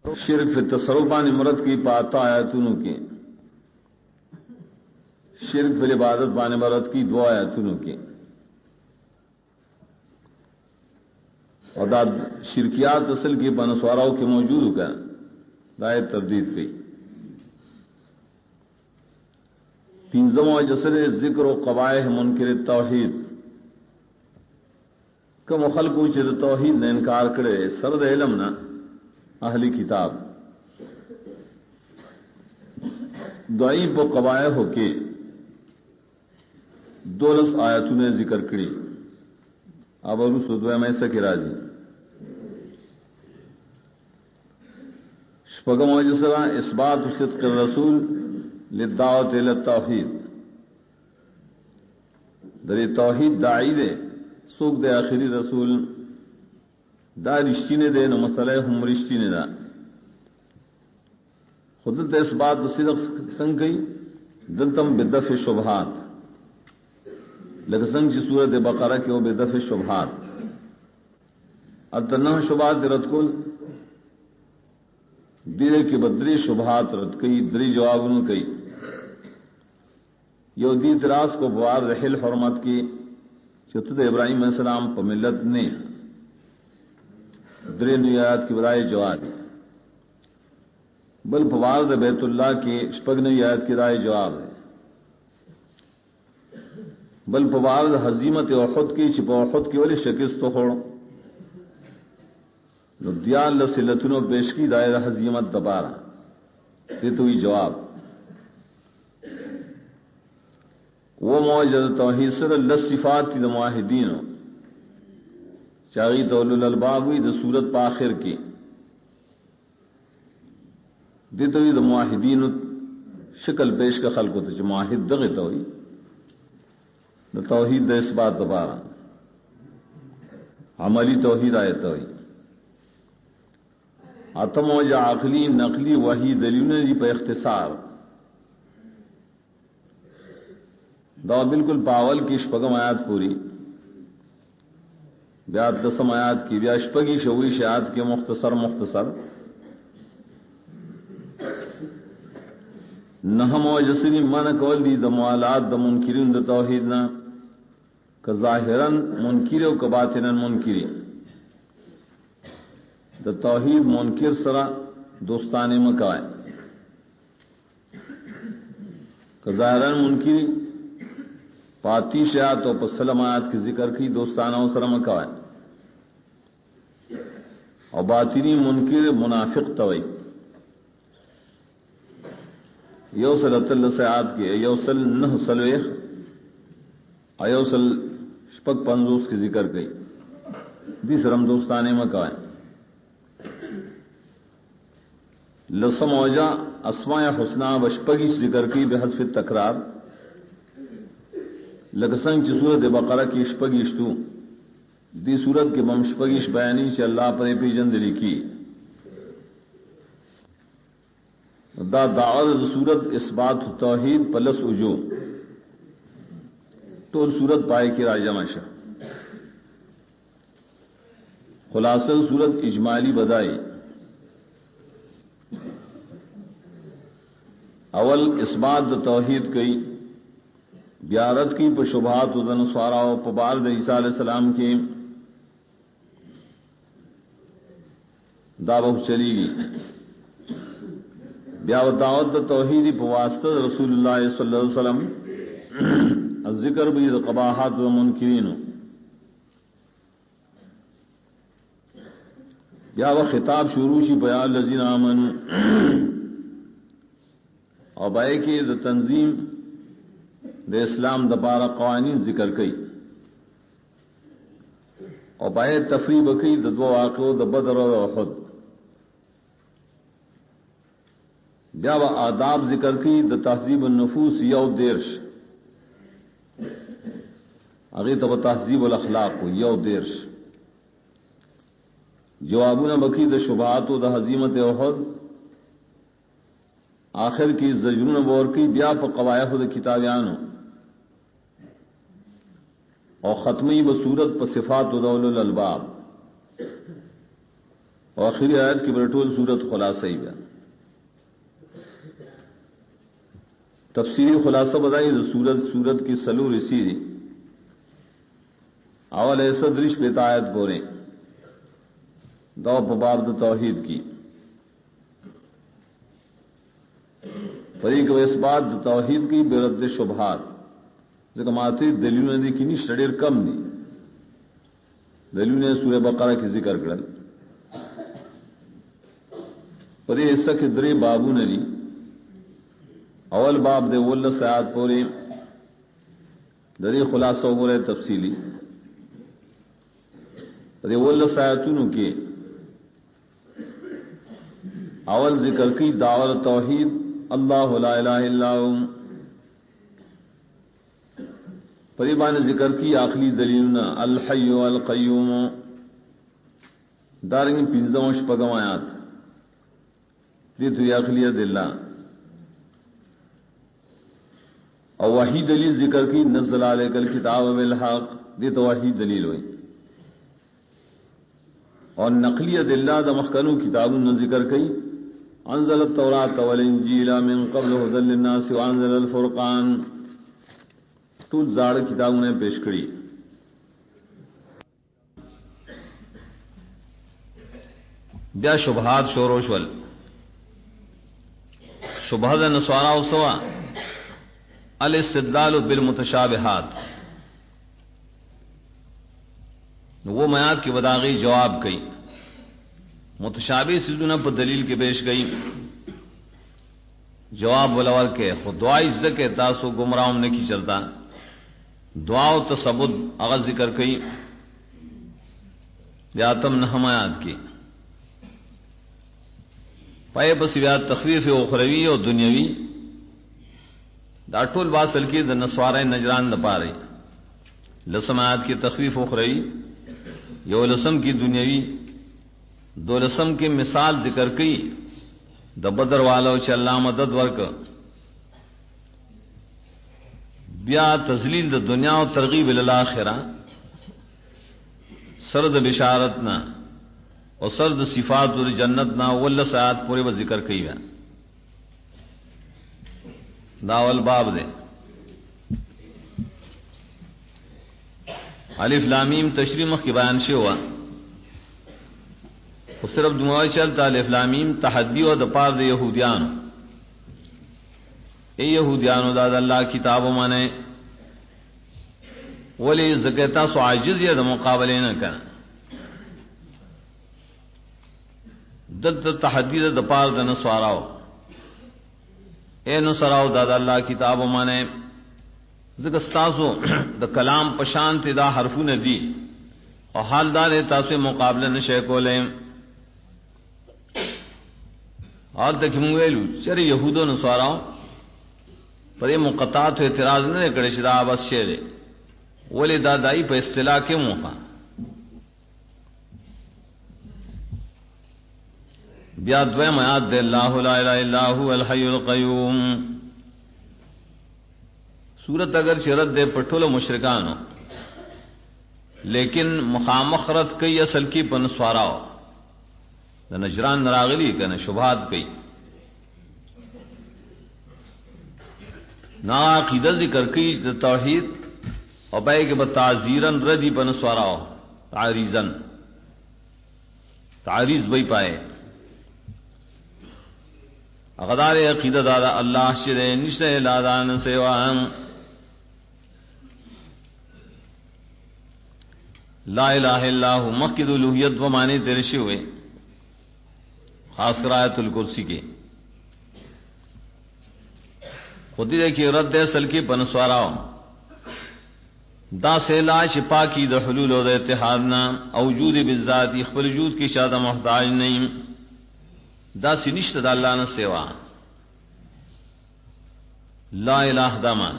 शिरक फी तसरुफान इमरत की पाता आयतुनु की शिरक फिल इबादत बान इमरत की दो आयतुनु की और दा शिरकियात असल की बनस्वाराओं के मौजूद का दाए तब्दील की तीनजमो जसर जिक्र व कवायह मुनकिर तौहीद कम खल्क च तौहीद ने इनकार करे सरद इलम ना अहली किताब दईब व कवायह होके दोलस आयतों ने जिक्र करी अब और सुदवा में सके राजी शपगम जसरा इस बात सिद्क़ रसूल लिद्दावत इला तौहीद दरे तौहीद दाई दे सूख दे आखिरी रसूल दा रिश्तीने दे न मसले हम रिश्तीने दा खुद इस बात सिद्क़ संग गई दंतम बिदफ शुबहात लगसंग जी सूरत बकरा के वो बिदफ शुबहात अतन्ना शुबहात रतकुल दिले की बद्री शुबहात रत कई द्री जवाब कई यहूदी इतराज को बवार रहिल हरमत की चतुद इब्राहिम अलैहिस्सलाम पर मिल्लत ने द्रे नियात की बजाय जवाब बल फवार बैतुल्लाह की शपग्न आयत की राय जवाब है बल फवार हजीमत उहद की छिप उहद की वाली शिकस्त तो हो दियाल लसिलतुन पेश की दायरा हजीमत दबारा ये तो ही जवाब वो मौजद तौहीद सर लसिफात की मुआहिदीन चागी तौलुल अलबाब हुई द सूरत पाखिर की दित हुई द मुआहिदीन शक्ल पेश का खल्क होते जो मुआहिद दगत हुई द तौहीद द इस बात दबारा अमली तौहीद आयत हुई आतम व आखली नकली वही दलील जी पर इख्तिसार दवा बिल्कुल पावल की शपगम आयात पूरी ब्यात कसम आयात की ब्या शपगी शवी शयात के मुख्तसर नहम व जसरी मन कौल दी दमालात द मुनकिरिन द तौहीद ना क ज़ाहिरन मुनकिर व बातिनन मुनकिरी द तौहीद मुनकिर सरा दोस्ताने मकाए क ज़ाहिरन मुनकिरी पाती शयात और पसलमात की जिक्र की दोस्ताना सर मकाए और बातिनी मुनकिर मुनाफिक तवई यौसल सयात के यौसल नह सलवेख अयोसल शपक पंजूस की जिक्र गई दिसरम दोस्ताने मकाए लसम औजा अस्माय हुस्ना वशपगी जिक्र की बेहसफ तकरार लगसंग ची सूरत बकरा की शपगिश्तु दी सूरत के बम शपगिश बयानी से अल्लाह पर पीजंदली की दा दावत सूरत इस बात तौहीद प्लस उजू टोल सूरत पाए की राजमाशा खुलासल सूरत इजमाली बदाई अवल इस बात तौहीद कई ब्यारत की पशुभात उदन स्वारा पबार ईसा अलैहिस्सलाम की दावत चलीगी ब्यावदावत तौहीदी पवास्त रसूलुल्लाह सल्लल्लाहु अलैहि वसल्लम जिक्र भी कबाहत व मुनकिरीन ब्या व खिताब शुरूशी बयान लजीन आमन और बाए की तंजीम द इस्लाम दपारा कवानीन जिक्र कई और बाए तफरीब कई द दो वाक़ो द बदर और उहद ब्या व आदाब जिक्र की द तहजीब नफूस यौ देर्श अगे तब तहजीब अल अखलाक हो यौ देर्श जवाबुन बकी द शुबहात द हजीमत उहद आखिर की जजरुन बोर की ब्या प कवायह द किताबियानो और खत्मी बसूरत पर सिफात उदौलुल अलबाब और आखिरी आयत की बरटोल सूरत खुलासा ही बया तफसीरी खुलासा बताई तो सूरत की सलूर इसी अवल ऐसा दृश बेतायत बोरे दौ बाब तौहीद की फरीक इस बात तौहीद की बेरद शुबहात जमाती दलील ने की स्टडीर कम दी दलील ने सूर्य बकरा की जिक्र कर पर ऐसा के दरे बाबू ने अवल बाब दे वल्ल सयाद पोरे दरी खुलासा हो रहे तफसीली दे वल्ल सयातुन के अवल जिक्र की दावत तौहीद अल्लाह ला इलाहा इल्ला हु परिबा ने जिक्र की आखिरी दलील अल हय्यु अल क़य्यूम दारंग पिंजोश पगमायात दी तो आखिरी दिल्ला और वही दलील जिक्र की नज़्ज़ल अलैकल किताब बिल हक़ दी तो वही दलील हुई और नकली दिल्ला द मखकनु किताब न जिक्र की अंज़ल तौरात वल इंजील मिन क़ब्ल हुदल लिन्नास व अंज़ल अल फुरक़ान तो जाड़ किताब ने पेश करी ब्या शुबहात शोरोशवल शुबहत नस्वारा उसवा अल इस्तिदलाल बिल मुतशाबिहात वो मयात की वदागी जवाब कई मुतशाबी सिलुना पर दलील के पेश गई जवाब बलवर के खुदवा इज्जत के तासो गुमराह ने की चलता दुआ तसबुद अगल जिक्र कई यातम नहमायात की पाए बस व्यात तखवीफ उखरवी और दुनियावी दाटुल बासल की द नस्वारा नजरान न पा रही लसम आयात की तखवीफ उखरवी यो लसम की दुनियावी दो लसम की मिसाल जिक्र की द बदर वालो चल्ला मदद वर्क ब्या तजलील द दुनिया और तरगीब इल आखिरा सरद बिशारत ना और सर्द सिफात और जन्नत ना वल्ल सात पूरे व जिक्र कई है दावल बाब दे अलिफ लाम मीम तशरीह की बयान से हुआ उस तरफ दुआ चलता अलिफ लाम मीम तहद्दी और दपार दे यहूदियान ए यहूदियान दाद अल्लाह किताब माने वली ज़कता सो आजिज या मुकाबले न कर दद तहद्दी दपार द नस्वाराओ ए नसराओ दादा अल्लाह किताब माने ज़कस्तासो द कलाम पशांत दा हरफू ने दी और हालदार तासो मुकाबले न शेकोले और तक मुवेलू चरे यहूदो नस्वाराओ पर ये मुक़त्तात एतराज न करे शराब शेरे वले दादाई पर इस्तिला के मुहा ब्या द्वयम आयात दे अल्लाहु ला इलाहा इल्ला हु अल हय्युल क़य्यूम सूरत अगर शरत दे पठोलो मुशरिकानो लेकिन मुखामखरत कई असल की पनस्वाराओ द नजरान नरागली कने शुभात कई ना अकीदा जिक्र की तौहीद और बे के बताजीरन रदी पनस्वाराओ तारीजन तारीज बई पाए अगदार अकीदा दादा अल्लाह शिरे निश्चय लादान सेवान ला इलाहा इल्ला हु मक्किद उलूहियत व माने तेरे से हुए खासकर आयतुल कुर्सी के खुद देखिए रद्द असल की पनस्वाराओ दा सेला शिपा की द हुलूल और इत्तिहादना औजूद बिज़ात इखबल वजूद की शादा मोहताज नहीं दा सिनिश्त दा अल्लाह न सेवा ला इलाह दामान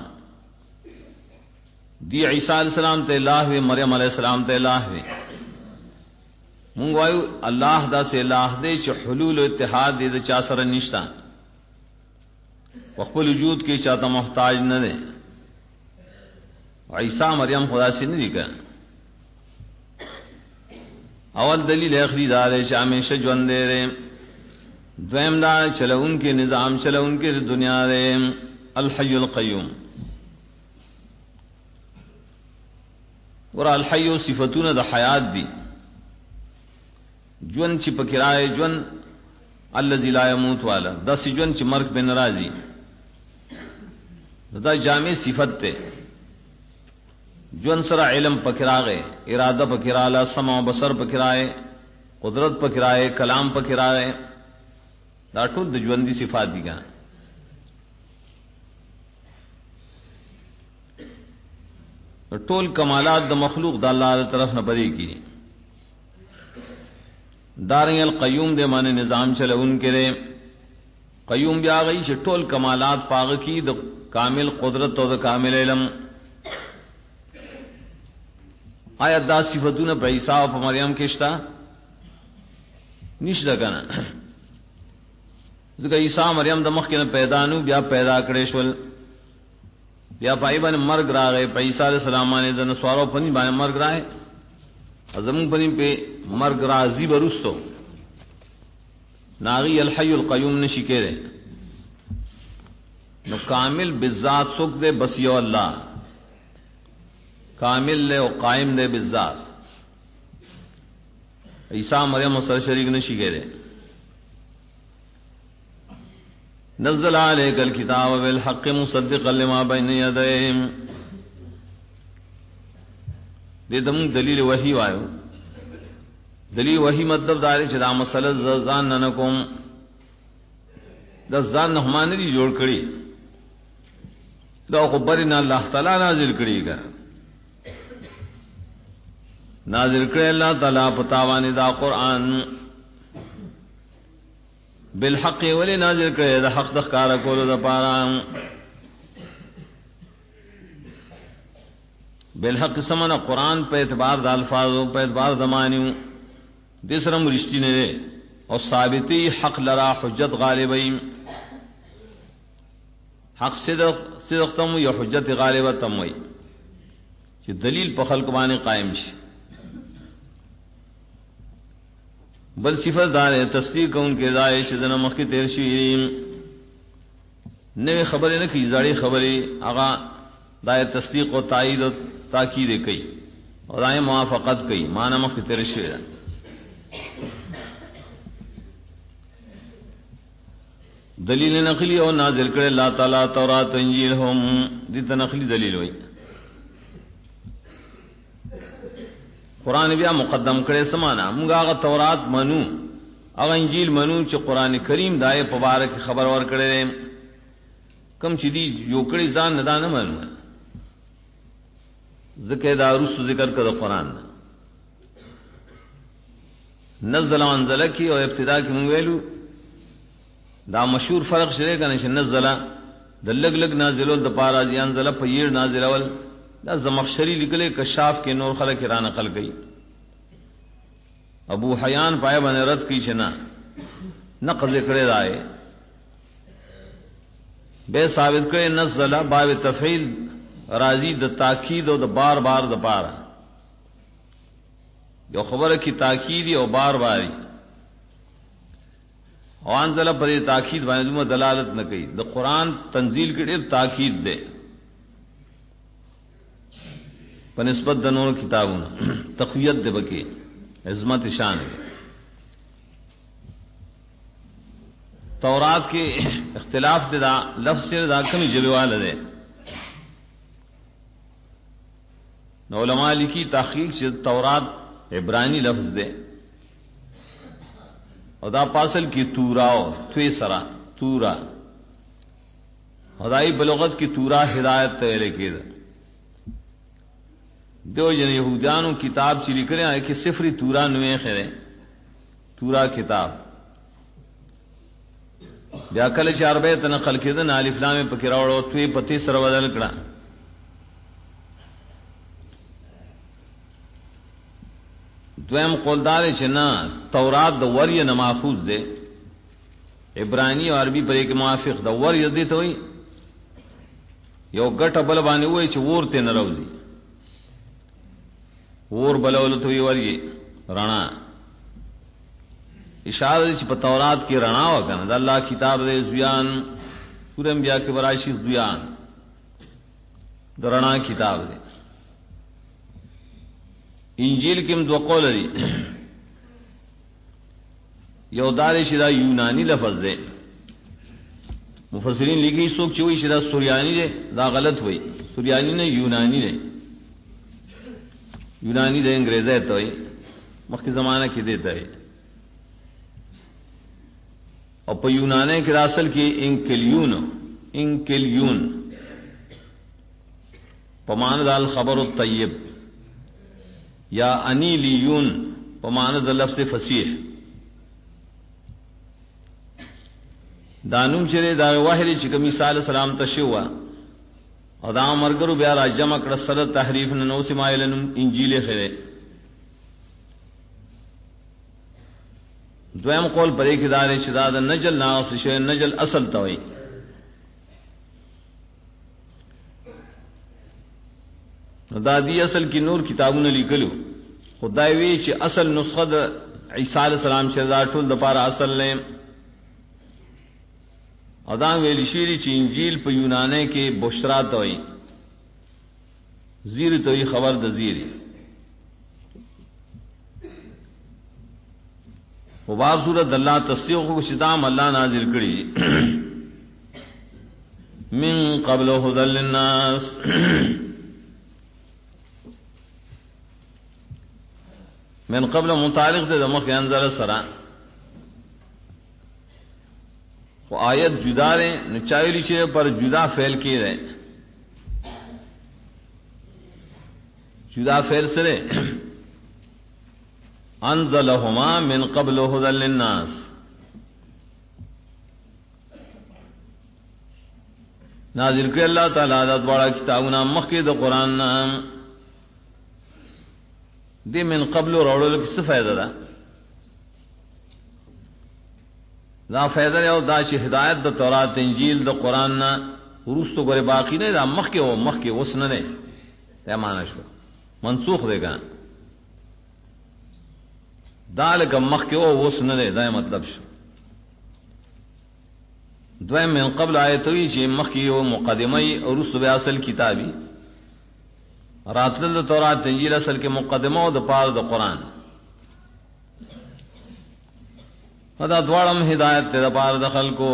दी ईसा अलैहिस्सलाम ते इलाह वे मरियम अलैहिस्सलाम ते इलाह वे मुंगवायु अल्लाह दा से इलाह दे च हुलूल और इत्तिहाद दे चा सर निश्ता वक़्फ़ुल वजूद की चाहता मोहताज न दे ईसा मरियम खुदा से नहीं दिखा اول دلیل اخری دا ہے چې ہمیشہ ژوند دے، دویم دا چلون کے نظام چلون کے دنیا دے، الحی القیوم. اور الحی صفتون دا حیات دی، جون چی پکرائے جون الذی لا يموت والا، دا سی جون چی مرگ بے نرازی، دا جامع صفت تے. جون سرا علم پکراغے، ارادہ پکرالا، سمع و بصر پکرائے، قدرت پکرائے، کلام پکرائے، دا ټول د ژوند دي صفات دي. ګان ټول کمالات د مخلوق د الله تعالی طرف نه پدې کی. دارنګ القیوم دے معنی نظام چلون کرے. قیوم بیا غي چې ټول کمالات پاغ کی د کامل قدرت او د کامل علم. آیا دا صفاتونه په عیسی او په مریم کې شته؟ نشته کنه. ځکه عیسی مریم د مخ کې نه پیدا نو بیا پیدا کړي شول، بیا پای باندې مرګ راغی. په عیسی علیہ السلام باندې د نسوارو پنی باندې مرګ راغی، ازمون پنی په مرګ راځي برستو ناغي الحی القیوم نشی کېره. نو کامل بالذات سوک دے بس یو اللہ، کامل لے و قائم دے بالذات. عیسی مریم سر شریک نشی کېره. نزل علیک الکتاب بالحق مصدقا لما بین یدیہ. دې دم دلیل وحی وایو. دلیل وحی مطلب دا دی چې دا مسله ځان نه کوم، دا ځان نه معنی دی جوړ کړي، دا خبرنا الله تعالی نازل کړي ګا نازل کړي الله تعالی پتا باندې دا قران بالحق ولی نازل کړي دا حق د ښکارا کولو د پاره. بالحق سمنا قرآن په اعتبار د الفاظو، په اعتبار د معنی دیسرم رشتی نے دے اور ثابتی حق لرا حجت غالبی. حق صدق تم یا حجت غالبہ تم وئی کہ دلیل په خلق باندې قائم شي. بل صفت دار تصدیق ان کے داعش جن مخ کی تیر شي نوې خبرې نه کی زړې خبرې هغه دای تصدیق او تایید او تاکید کوي او دای موافقت کوي معنا مخ کی تیر شي. دلیل نقلی او نازل کړي الله تعالی تورات انجیل هم دې ته نقلی دلیل وای. قران بیا مقدم کړي سمانا موږ هغه تورات منو، هغه انجیل منو چې قران کریم دای په باره کې خبر ور کړي. کم چې دی یو کړي ځان نه دانه منو، ذکر دا رسو ذکر کړه قران نزل انزل کی او ابتدا کی مونږ ویلو دا مشهور فرق شری کنه چې نزل د لګ لګ نازلول د پارا دي، انزل په ییر نازلول دا زمخشری لیکلې کشاف کې نور خلک را نقل کړي. ابو حیان پای باندې رد کی چې نه نقل کړي راي به ثابت کړي نزل باب تفعیل راضی د تاکید او د بار بار د پارا یو خبره کی تاکید او بار باری او انزل پر تاکید باندې دلالت نه کوي. د قران تنزیل کې ډېر تاکید ده په نسبت د نور کتابونو، تقویت ده بکی عظمت شان ہے. تورات کے اختلاف دے دا لفظ سے دا کمی جبوال دے. علماء لکی تحقیق سے تورات عبرانی لفظ دے اور دا پاسل کی توراو توی سرا تورا خدائی بلغت کی تورا ہدایت تیرے کے دو جن یہودیانو کتاب چلی کریں آئے کہ صفری تورا نوے خیرے تورا کتاب بیا کل چار بے تنقل کے دن الف لام پکراوڑو توی پتی سر بدل کڑا. دویم قولدار چې نه تورات د وری نه محفوظ ده، عبرانی او عربی پر ایک موافق د وری دې ته وي یو ګټه بل باندې وای چې ورته نه راوځي ور بلول ته وی وری رانا اشارہ چ تورات کی رڼا وکنه د الله کتاب دې زیان سورہ انبیاء کې براشي زیان درنا کتاب دې انجیل کې هم دو قول دي یو دار شدا یونانی لفظ دے مفسرین لکھی سوک چوئی شدا سوریانی دے دا غلط ہوئی سوریانی نے یونانی دے یونانی دے انگریزی تو ہوئی مخی زمانہ کی دیتا ہے اور پا یونانے کی اصل کی انکلیون پماند الخبر الطیب یا انیلیون پماند لفظ فصیح دانوم چرے دا واحد چې کمی صالح سلام تشوا او دا مرګرو بیا را جمع کړ سره تحریف نو سمایلن انجیل خره دویم قول پرې کې دار شداد نجل ناس شه نجل اصل توي نو دا دی اصل کې نور کتابونه لیکلو خدای وی چې اصل نسخه د عیسی علی السلام چې دا ټول د پاره اصل نه او دا ویل شيری چې انجیل په یونانه کې بشرا توي زیر توي خبر د زیری او باب صورت الله تصدیق کو شدام الله نازل کړي من قبل هدى للناس من قبل متعلق د مخ انزل سره وہ آیت جدا رہے نچائلی چیز پر جدا فعل کی رہے جدا فعل سرے انزلہما من قبل هدى للناس نازل کر اللہ تعالیٰ دا دوارا کتابنا مخید قرآن نام دی من قبل روڑو کس فائدہ دا دا فائدہ او دا چې ہدایت د تورات انجیل د قران نه ورستو غره باقی نه دا مخ کې وس نه نه دا معنا شو منسوخ دیګا دالک مخ کې او وس نه دا مطلب شو دویم من قبل آیتوی چې مخ کې او مقدمه او ورستو بیا اصل کتابي راتل د تورات انجیل اصل کې مقدمه او د پاره د قران دا دوارم ہدایت تیرا پار دخل کو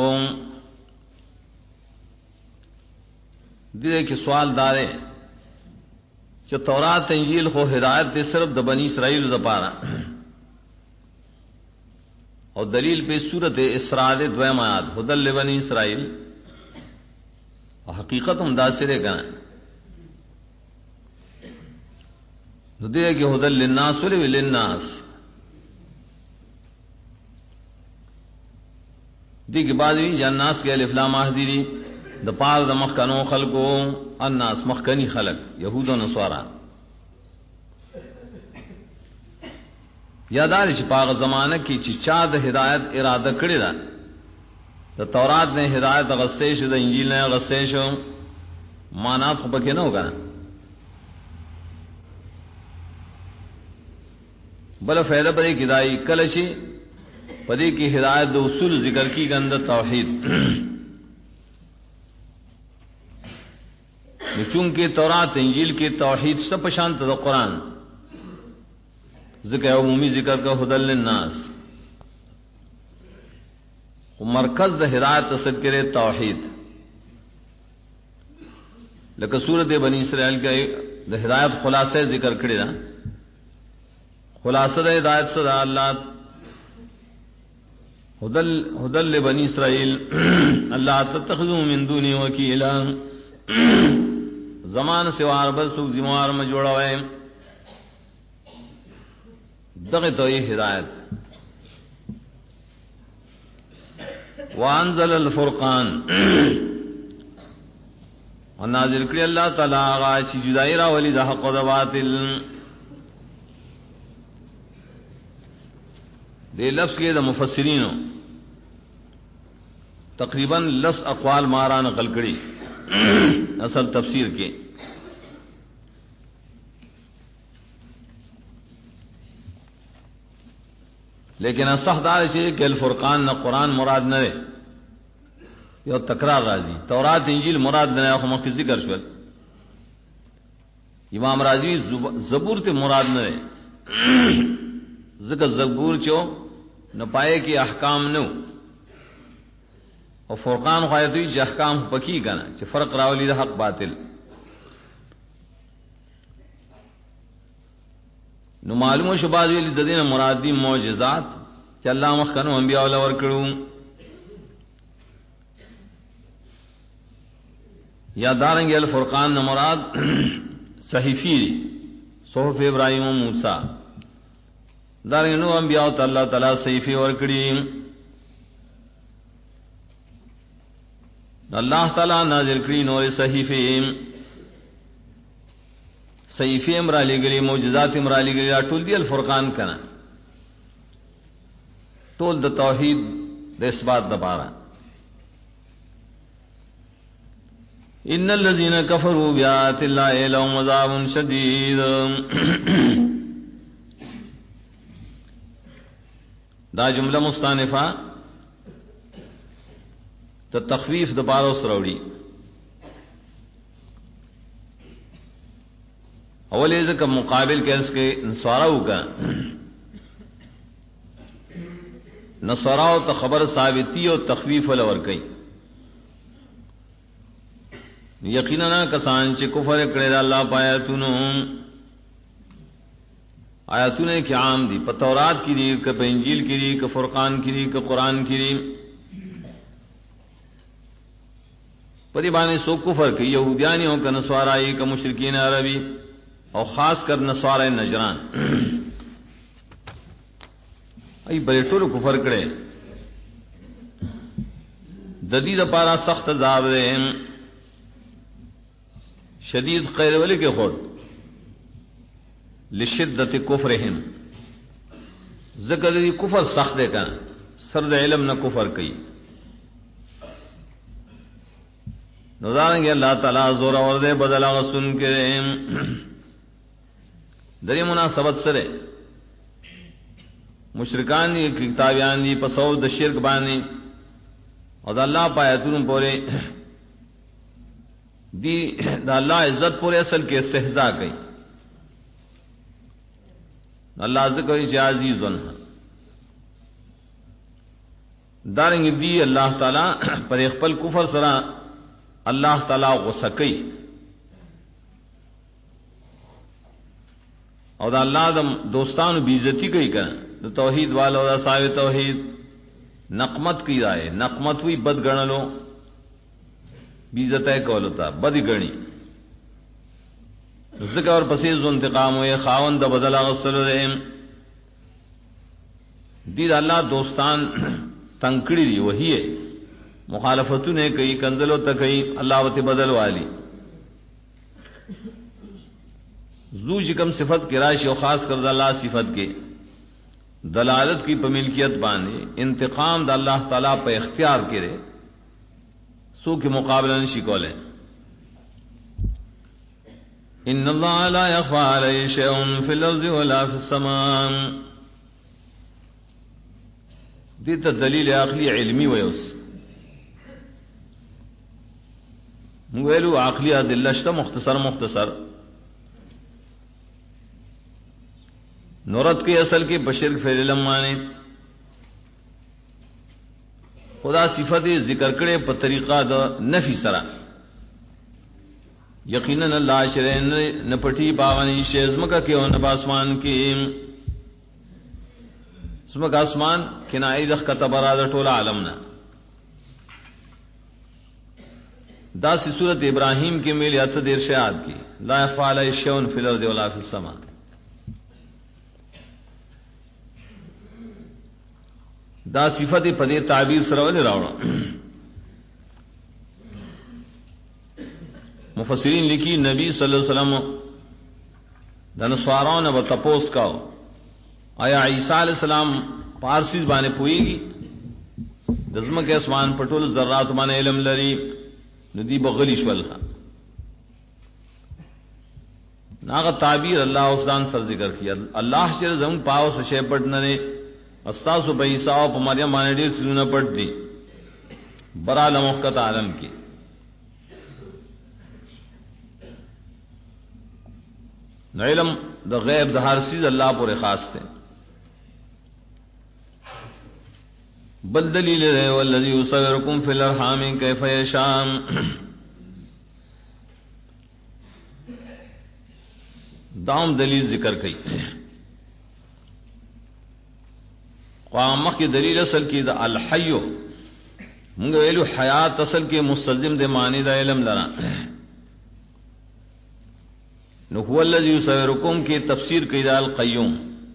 دیدے کہ سوال دارے جو تورات انجیل خو ہدایت تے صرف د بنی اسرائیل دا پارا اور دلیل پہ صورت اسراء دویم آیات ہدل لبنی اسرائیل اور حقیقت ہم داسرے کا دیدے کہ ہدل للناس ولی للناس دی کے بعد الناس کے الف لام احذری د پار د مخکنو خلقو الناس مخکنی خلق یہود و نصارا یادار چې پاغ زمانہ کې چې چا د ہدایت اراده کړی دا د تورات نے ہدایت غسې شو د انجیل نه غسې شو مانات خو پکې نه وکړه بل فائدہ پدې کې دای کله شي پدې کی ہدایت دو اصول ذکر کی گند توحید چونکہ تورات انجیل کے توحید سب شانت دا قرآن ذکر عمومی ذکر کا ہدل للناس مرکز دا ہدایت اصل کرے توحید لیکن سورت بنی اسرائیل کا دا ہدایت خلاصہ ذکر کرے دا خلاصہ دا ہدایت صدا اللہ ہدل لبنی اسرائیل اللہ تتخذوا من دونی وکیلا زمان سوار بل سوک زموار میں جوڑا ہوئے دغه تو یہ ہدایت وانزل الفرقان اور نازل کړي الله تعالی هغه چې جدای را ولي د حق او د باطل دې لفظ کې د مفسرینو تقریبا 10 اقوال مارا نقل کړي اصل تفسیر کې لیکن اصح دار چې کې الفرقان نه قران مراد نه دی یو تکرار راځي تورات انجیل مراد نه خو مخکې ذکر شول امام راضی زبور ته مراد نه دی ذکر زبور چو نه پائے کې احکام نو او فرقان خو ایتوی چې احکام پکی کنه چې فرق راولي د حق باطل نو معلومه شو باز ویل د دینه مراد دي معجزات چې الله مخکنو انبیاء ول ورکړو یا دارنګ الفرقان نه مراد صحیفی صحف ابراهیم او موسی دارنګ نو انبیاء ته الله تعالی صحیفی ورکړي اللہ تعالی نازل کړي نور صحیفه صحیفه امر علی گلی معجزات امر علی گلی ټول دی الفرقان کنا ټول د توحید د اثبات د پاره ان الذين كفروا بآيات الله لهم عذاب شدید دا جمله مستانفه ته تخفیف د بارو سروړي اولې ځکه مقابل کې اس کې نصارا وکا نصارا او خبر ثابتی او تخفیف ول ور کوي یقینا کسان چې کفر کړي د الله پایتونو آیاتونه کې عام دي په تورات کې دي که په انجیل کې دي که فرقان کې دي که قران کې دي پدی باندې سو کفر کوي يهوديان او که نصارای که مشرکین عربي او خاص کر نصارای نجران ای بلې ټول کفر کړي د دې لپاره سخت عذاب ده شدید قید ولې کې خود لشدت کفرهم ذکر دې کفر سخت ده کنه سر د علم نه کفر کوي نو دارنگی اللہ تعالی زور اور دے بدل غسن کے دری مناسبت سرے مشرکان دی کتابیان دی پسو د شرک بانی اور دا اللہ پایتون پورے دی دا اللہ عزت پورے اصل کے استہزاء گئی اللہ ذکر چی عزیزن دارنگی دی اللہ تعالی پر اخپل کفر سرا اللہ تعالی غصہ کوي او دا اللہ دم دوستانو بیزتی کوي کنه د توحید والو دا صاحب توحید نقمت کی رائے نقمت وی بد گنلو بیزت ہے کولو تا بدی گنی ذکر اور پسیز انتقام ہوئے خاون دا بدلا غسلو دیم دید اللہ دوستان تنکڑی دی وہی ہے مخالفتوں نے کئی کنزلوں تک کئی اللہ وت بدل والی زو جکم صفت کی رائش و خاص کر اللہ صفت کے دلالت کی پملکیت بانے انتقام دا اللہ تعالیٰ پہ اختیار کرے سو کے مقابلہ نشی کولے ان اللہ لا يخفى علیہ شیء فی الارض ولا فی السماء دیتا دلیل عقلی علمی ویوس ویلو عقلی دلشتا مختصر نورت کے اصل کے بشر فعل لمانے خدا صفت ذکر کرے پر طریقہ دا نفی سرا یقیناً اللہ شرین نپٹی باغنی شیزمکا کے ونب آسمان کی اسمک آسمان کنائی دخ کا تبراد طول عالمنا دا سی صورت ابراہیم کے میل یات دیر شہاد کی لا يخفى علیہ شیء فی الارض ولا فی السماء دا صفت پدے تعبیر سرول راوڑا مفسرین لکھی نبی صلی اللہ علیہ وسلم دنسواروں نے بتپوس کا آیا عیسیٰ علیہ السلام پارسیز بانے پوئی گی دزمہ کے اسمان پٹول ذرات بانے علم لری ندی بغلی شولخا ناغا تعبیر اللہ افزان سر ذکر کیا اللہ چر زم پاو سے شے پٹ ننے استاسو به عیسی او په مریم باندې ډېر سلونه پټ دي برا لمخکت عالم کې. نو علم د غیب د هر چیز الله پورې خاص دی. بل دلیل ہے والذی یصورکم فی الارحام کیف یشاء. دام دلیل ذکر کئی قامہ کی دلیل اصل کی دا الحیو منگا ویلو حیات اصل کے مستلزم دے معنی دا علم لنا. نو هو الذی یصورکم کی تفسیر کی دا القیوم.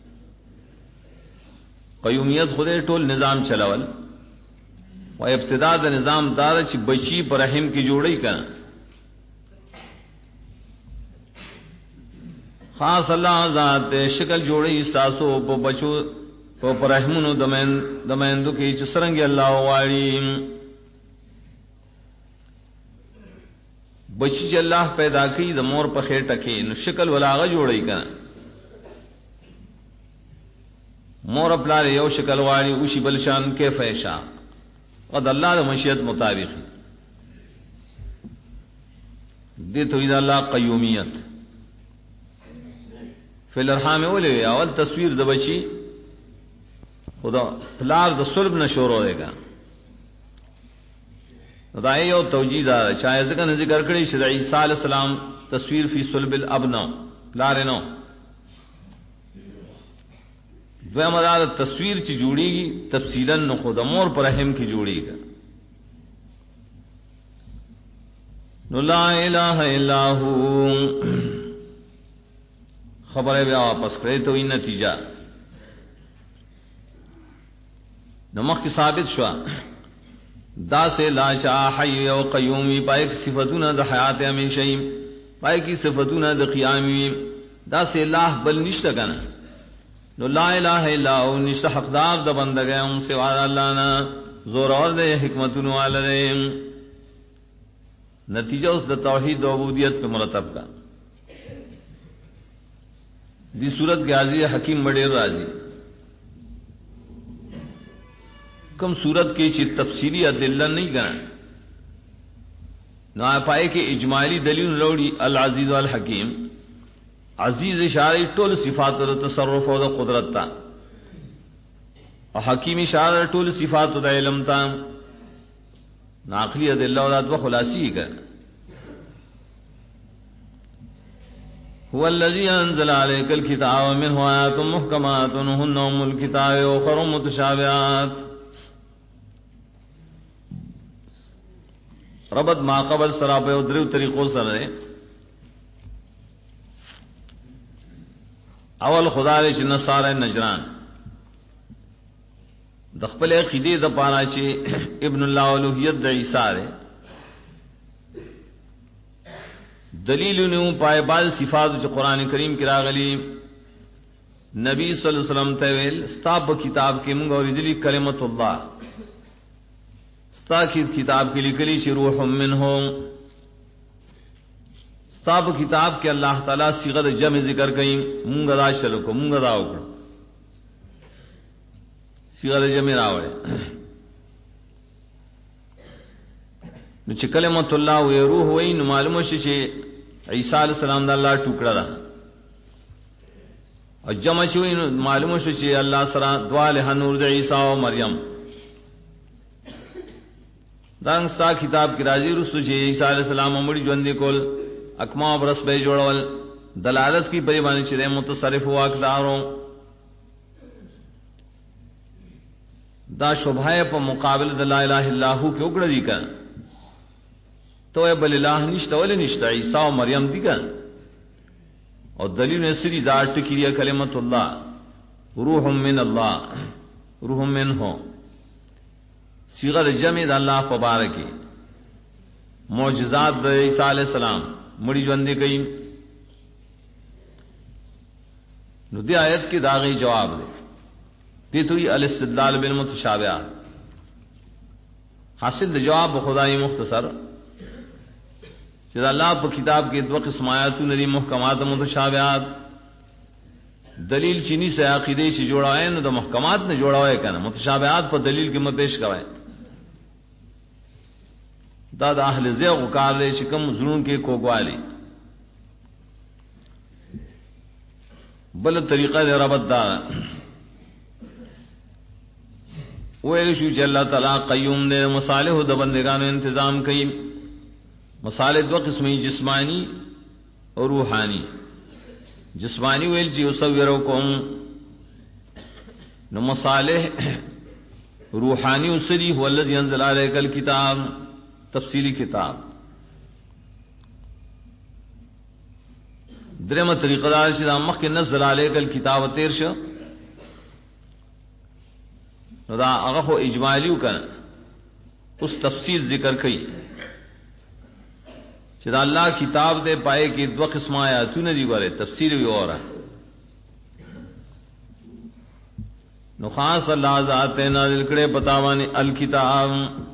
قیومیت خدای ټول نظام چلاول و ابتدا د نظام دار چې بچی پر رحم کی جوړی کړه. خاص الله ذات شکل جوړی ساسو په بچو په رحمونو دمندو کې چې سرنګ الله واړي. بچی چې الله پیدا کړي د مور په خېټه کې نو شکل ولاغه جوړی کړه. مور پلار یو شکل واړي او شی بل شان کیف یشاء قد الله د مشیت مطابق. دې توحید الله قیومیت فی الارحام ولې اول تصویر د بچی خدا پلار د صلب نشورو دیگا. دا یو توجیه ده چا ځکه ذکر کړی چې د عیسی علی السلام تصویر فی صلب الاب نو پلار نو. دویم دا تصویر چې جوړیږي تفصیلا نو خود مور پر رحم کې جوړیږي. نو لا الہ الا هو خبره بیا واپس کړی ته وی نتیجہ نو مخ کی ثابت شو دا سے لا شاء حی او قیومی پای کی صفاتونه د حیات همیشئ پای کی صفاتونه د قیامی دا سے الله بل نشته کنه. نو لا الہ الا هو نشته حقدار د بندګانو سوا الله نه زور اور د حکمتونو والے. نتیجہ اس د توحید و عبودیت پہ مرتب کا. دی صورت کے حاضی حکیم بڑے راضی کم صورت کی چیز تفصیلی ادلہ نہیں کرنا نہ پائے کہ اجمالی دلیل روڑی العزیز والحکیم. عزیز اشارہ ټول صفات و تصرف و قدرت تا اور حکیم اشارہ ټول صفات و علم تا. ناقلی ادلہ و ذات و خلاصی کا. هو الذي انزل عليك الكتاب منه آيات محكمات هن ام الكتاب واخر متشابهات. ربط ما قبل سرا په درو طریقو سره اول خدای چې نصارى نجران د خپل عقیده د پاره چې ابن الله اولوہیت د عیسی دلیل نو پای بعض صفات چې قران کریم کې راغلي. نبی صلی الله علیه وسلم ته ویل ستاب کتاب کې موږ اوریدلی کلمت الله ستا کی کتاب کې لیکلي چې روح منهم. ستاب کتاب کې الله تعالی صيغه د جمع ذکر کړي موږ دا شل کو موږ دا وکړو صيغه د جمع راوړي. نو چې کلمت الله او روح وای نو معلومه شي چې عیسی علیہ السلام د الله ټوکړه ده. او جمع شوی نو معلومه شي چې الله سره دواله نور د عیسی او مریم. دا ستا کتاب کی راضی رسو چې عیسی علیہ السلام مړي ژوند کول اکما برس به جوړول دلالت کی بیان چې متصرف او اقدارو دا شبهه په مقابل د لا اله الا هو کې وګړي کړه. تو بل الہ نشته ول نشته عیسی او مریم دي کړه. او دلیل نصری دا ټکیه کلمت الله روح من الله روح منه صيغه جمع د الله مبارکی. معجزات د عیسی علیہ السلام مړي ژوند کوي. نو دې آیت کې داغي جواب دی. دې توي الاستدلال بالمتشابهات حاصل د جواب خدای مختصر چې الله په کتاب کې دوه قسم آیاتونه لري محکمات او متشابهات. دلیل چینی سے عقیدے سے جوڑائے نو د محکمات نے جوڑاوے کنه متشابهات په دلیل کې مپیش کوي دا د اهل زیغ کار دی چې کوم زړون کې کوګوالی بل طریقہ دی ربط دا ویل شو چې الله تعالی قیوم دې مصالح د بندگانو تنظیم کوي مصالح دو قسمه جسمانی اور روحانی جسمانی ویل چې یصورکم نو مصالح روحانی اسری هو الذی انزل علیک الکتاب تفصیلی کتاب درېمه طریقه دا چې دا مخکې نزل علیک الکتاب تیر شو نو دا هغه خو اجمالی وکړه اوس تفصیل ذکر کړي چې دا الله کتاب دې پائے کې دوه قسمه آیاتونه دي غره تفسیر وی اورا نو خاص الله ذات نازل کړي پتاوانی الکتاب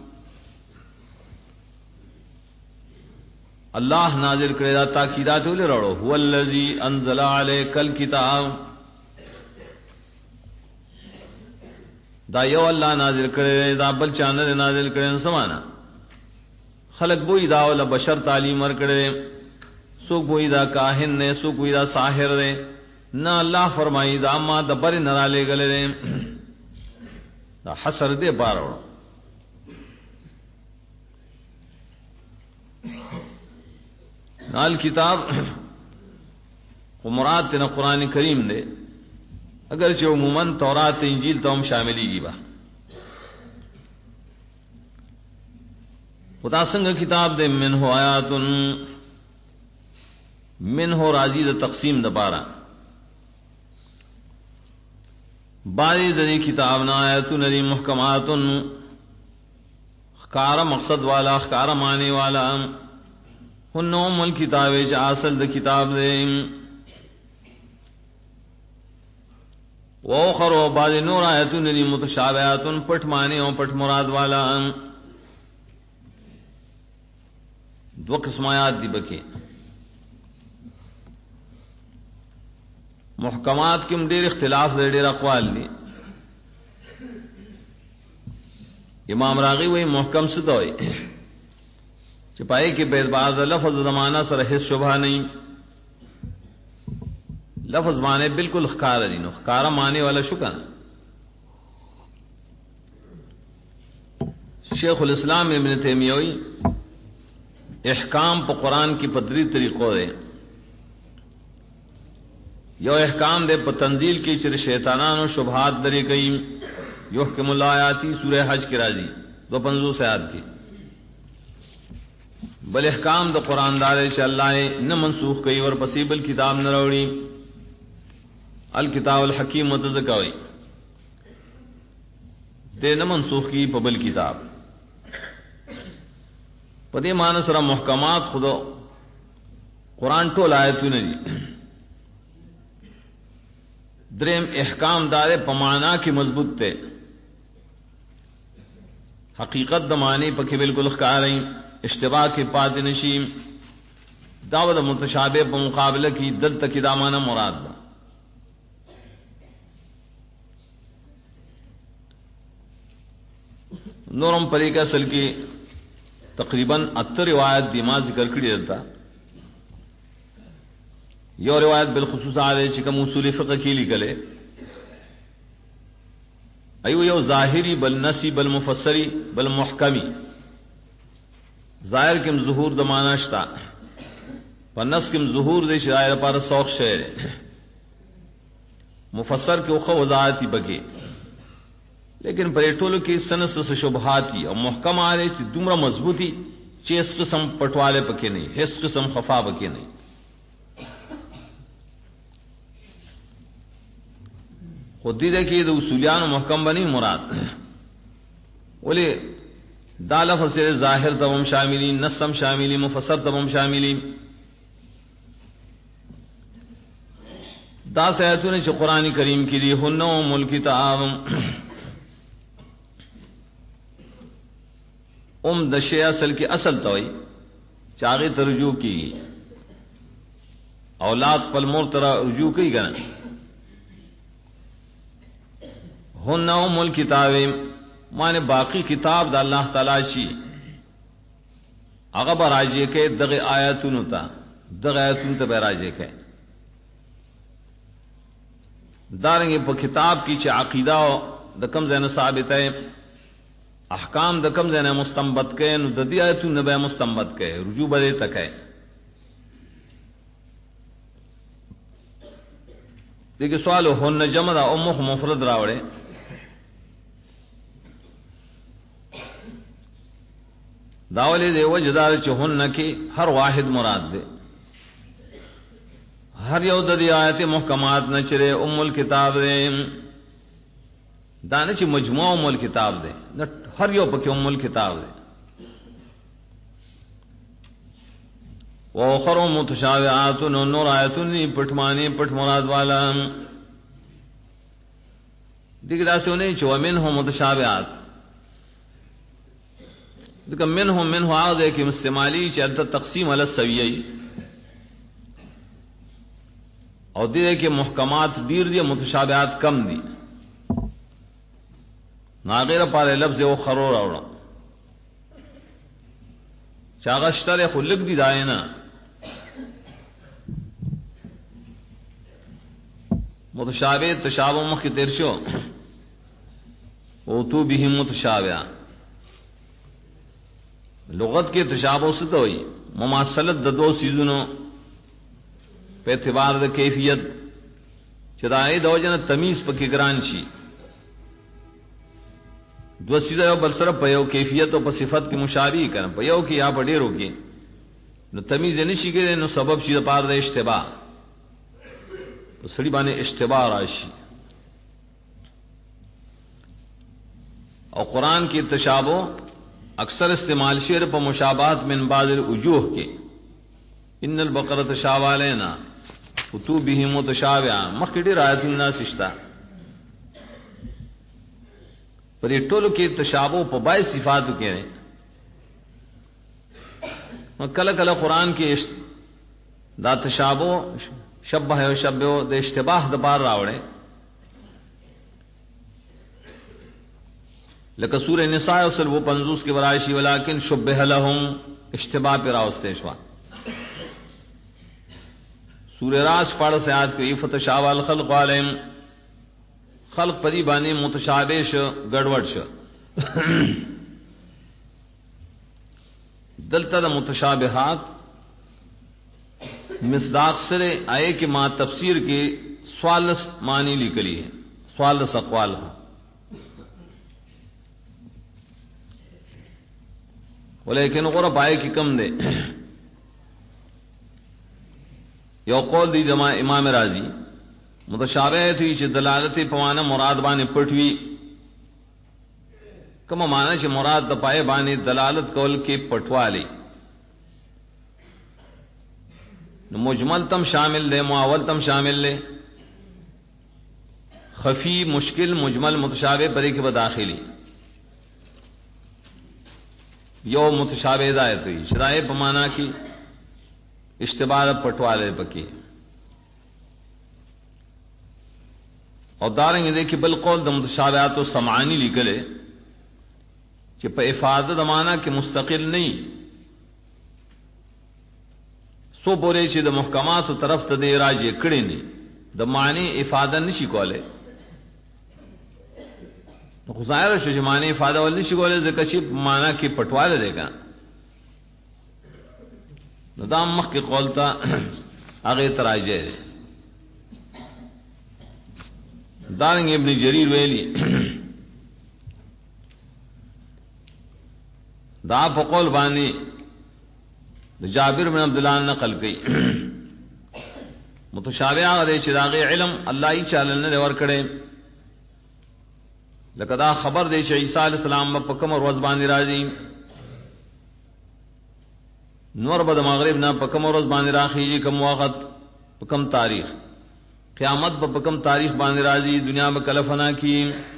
الله نازل کړي دا تاکیدات ولرړو هو الذی انزل علیک الکتاب دا یو الله نازل کړي دا بل چانه نازل کړي سمانا خلق بوئی دا ولا بشر تعلیم ورکړي سو کوئی دا کاہن نے سو کوئی دا ساحر نے نہ اللہ فرمائی دا ما دبر نرالے گلے نے دا حسر دے بارو نال کتاب مراد تینا قرآن کریم دے اگرچہ عموماً تورات انجیل تو ہم شاملی گی با خدا سنگ کتاب دے من ہو آیات من ہو راضی دا تقسیم دا پارا باری دری کتاب نا آیات ندی محکمات خکارا مقصد والا خکارا معنی والا ہنوم الکتاب جا اصل دا کتاب دے وَأُخَرُ بعض نور آیاتون لی متشابہاتون پٹ معنی اور پٹ مراد والا دو قسم آیات دی بکی محکمات کم دیر اختلاف دے دیر اقوال دی امام راغی وہی محکم ستا ہوئی چپائی کی بید بعض لفظ زمانہ سر حس شبہ نہیں لفظ مانے بالکل خکار دی نو خکارا مانے والا شکن شیخ الاسلام ابن تیمیوی احکام پا قرآن کی پدری طریقوں دے یو احکام دے پا تنزیل کی چر شیطانان و شبہات دری گئی یحکم اللہ آیاتی سورہ حج کی راضی 250 آیات کی بل احکام دا قرآن دارے چا اللہ نہ منسوخ کئی ور پسیبل کتاب نہ روڑی الکتاب الحکیم متذکوی دے نہ منسوخ کی پبل کتاب پدے معنی سرا محکمات خدا قرآن ٹول آیتون دی دریم احکام دارے پمانا کی مضبوط تے حقیقت دمانی پکی بالکل خکاریں اشتباہ کی پاد نشیم دعوت متشابہ پا مقابلہ کی دل تکی دامانا مراد دا نورم پری کا اصل کی تقریباً 70 روایت دیما ذکر کری دیتا یو روایت بالخصوص آلے چکم اصول فقہ کی لکلے ایو یو ظاہری بل نسی بل مفسری بل محکمی ظاہر کم ظہور دماناشتا پر نس کم ظہور دے شرائر پار سوق شہر مفسر کے اخو وضاحتی بگے لیکن پریٹولو کی سنس سے شبہاتی اور محکم آلے چی دمرا مضبوطی چی اس قسم پٹوالے پکے نہیں اس قسم خفا پکے نہیں خود دیدے کہ دو اصولیان و محکم بنی مراد ولی دا لفظ سے ظاہر تبم شاملین نسم شاملی مفسر تبم شاملی دا سیاتوں نے قرآن کریم کی دی ہنوم الکتاب دشے اصل کی اصل توئی چاغی ترجو کی اولاد پل مور ترا رجوع کی گنا हुन्ना उम्मुल किताब माने बाकी किताब द अल्लाह ताला ची अगब राजे के दग आयतुन ता दग आयतुन तब राजे के दारेंगे पर किताब की चे अकीदा द कम ज़ैन साबित है अहकाम द कम ज़ैन मुस्तंबत के नुदी आयतुन नबे मुस्तंबत के रुजू बदे तक है। देखिए सवाल हुन्न जमदा उम्मुख मुफरद रावड़े दावले दे वजदार चुहन्न की हर वाहिद मुराद दे हर यौदी आयत मुहकमात न चरे उम्मुल किताब दे दाने ची मजमुआ उम्मुल किताब दे न हर यौ पके उम्मुल किताब दे वो खरो मुतशाबिहातुन नूर आयतुन पठमानी पठ मुराद वाला दिखदा से उन्हें चो मिनहुम मुतशाबिहात मिनहुम आगे कि इस्तेमाली चलता तकसीम अलग सवियई और दिए के मुहकमात दीर दिए मुतशाबिहात कम दी नागेर पारे लफ्ज वो खरोर आवड़ा चागश्तर खुलिक दी दाए ना मुतशाबे तशाबो मुख की तिरशो ओ तू भी मुतशाबिहा लुगत के तशाबो से तो ही मुमासलत द दो सीजनों पे एतबार द कैफियत चदाए दौजन तमीज पकी ग्रांची दो सीधा बलसर पयो कैफियत और सिफत की मुशाबी कर पयो की या बड़े रोके न तमीज निशी के न सबब शीद पार द इश्तिबा तो सड़ी बाने इश्तिबा राशि और कुरान की तशाबो अक्सर इस्तेमाल शेर पर मुशाबात मिन बाज़िल उजूह के इन्नल बकरत शावालेना उतू बिही मुतशाबिहा मखडी रायतुन नासिश्ता पर ये टोल के तशाबो पर बाई सिफात के कल कल कुरान के दा तशाबो शब्ब है शब्बो द इश्तिबाह द बार रावड़े लेकिन सूर्य निसाय उसल वो पंजूस के वरायशी वलाकिन शुब्बह लहुम इश्तिबाह पे रावस्तेशवा सूर्य रास पढ़ से आज को इफत शावाल खल्क वालेम खल्क परी बानी मुतशाबेश गड़वड़श दलता मुतशाबिहात मिसदाक सरे आए कि मां तफसीर के स्वाल मानी लिखली है स्वाल सक़वाल है लेकिन गौरब आए कि कम दे यो कौल दी जमा इमाम राजी मुतशाबे थी च दलालती पवाना मुराद बाने पठवी कम माना च मुराद दपाए बाने दलालत कौल के पटवाली मुजमल तम शामिल ले मुआवल तम शामिल ले खफी मुश्किल मुजमल मुतशाबे परे के बदाखिली यो मुतशाबे हिदायत हुई शराय पमाना की इश्तिबार पटवाले पकी और दारेंगे देखिए बिल्कुल द मुतशाबिहात तो समानी लिखले कि पे इफादत माना कि मुस्तकिल नहीं सो बोले च द मुहकमात तरफ त दे राजे कड़े नहीं द मानी इफादत नहीं कोले गुजायर शुजमानी फायदा वाली शिकोले से कशी माना कि पटवाले देगा नदाम मख के कौलता आगे तराजे दारेंगे इब्न जरीर वेली दा फकौल बानी जाबिर बिन अब्दुल्लाह नकल गई मुतशाबिहा दे चिरागे इल्म अल्लाह ही चालन ने वर कड़े लकदा खबर दे ईसा अलैहिस्सलाम ब पकम रोज बानी राजी नूर बद मगरिब ना पकम रोज बानी राखी कम वक्त पकम तारीख क़यामत ब पकम तारीख बानी राजी दुनिया में कलफना की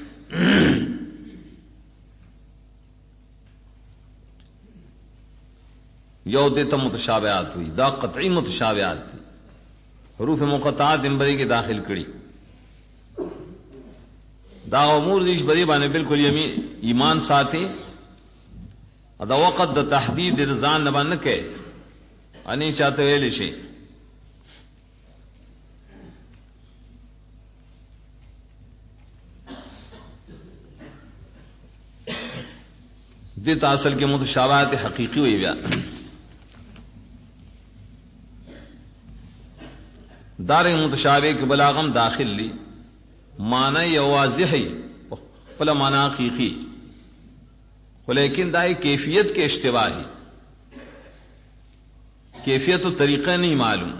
यौदेत मुतशाबिहात हुई दा कतई मुतशाबिहात थी हरूफ मुक़त्तात इम्बरी की दाखिल कड़ी دا امور دیش بری باندې بالکل ایمان ساتي دا وقت د تحدید د ځان نه باندې کې اني چاته ویل شي دې اصل کې متشابهات حقيقي وي بیا دار متشابه کې بلاغم داخل لی معنی واضحی فلا معنی حقیقی لیکن دائی کیفیت کے اشتباہی کیفیت و طریقہ نہیں معلوم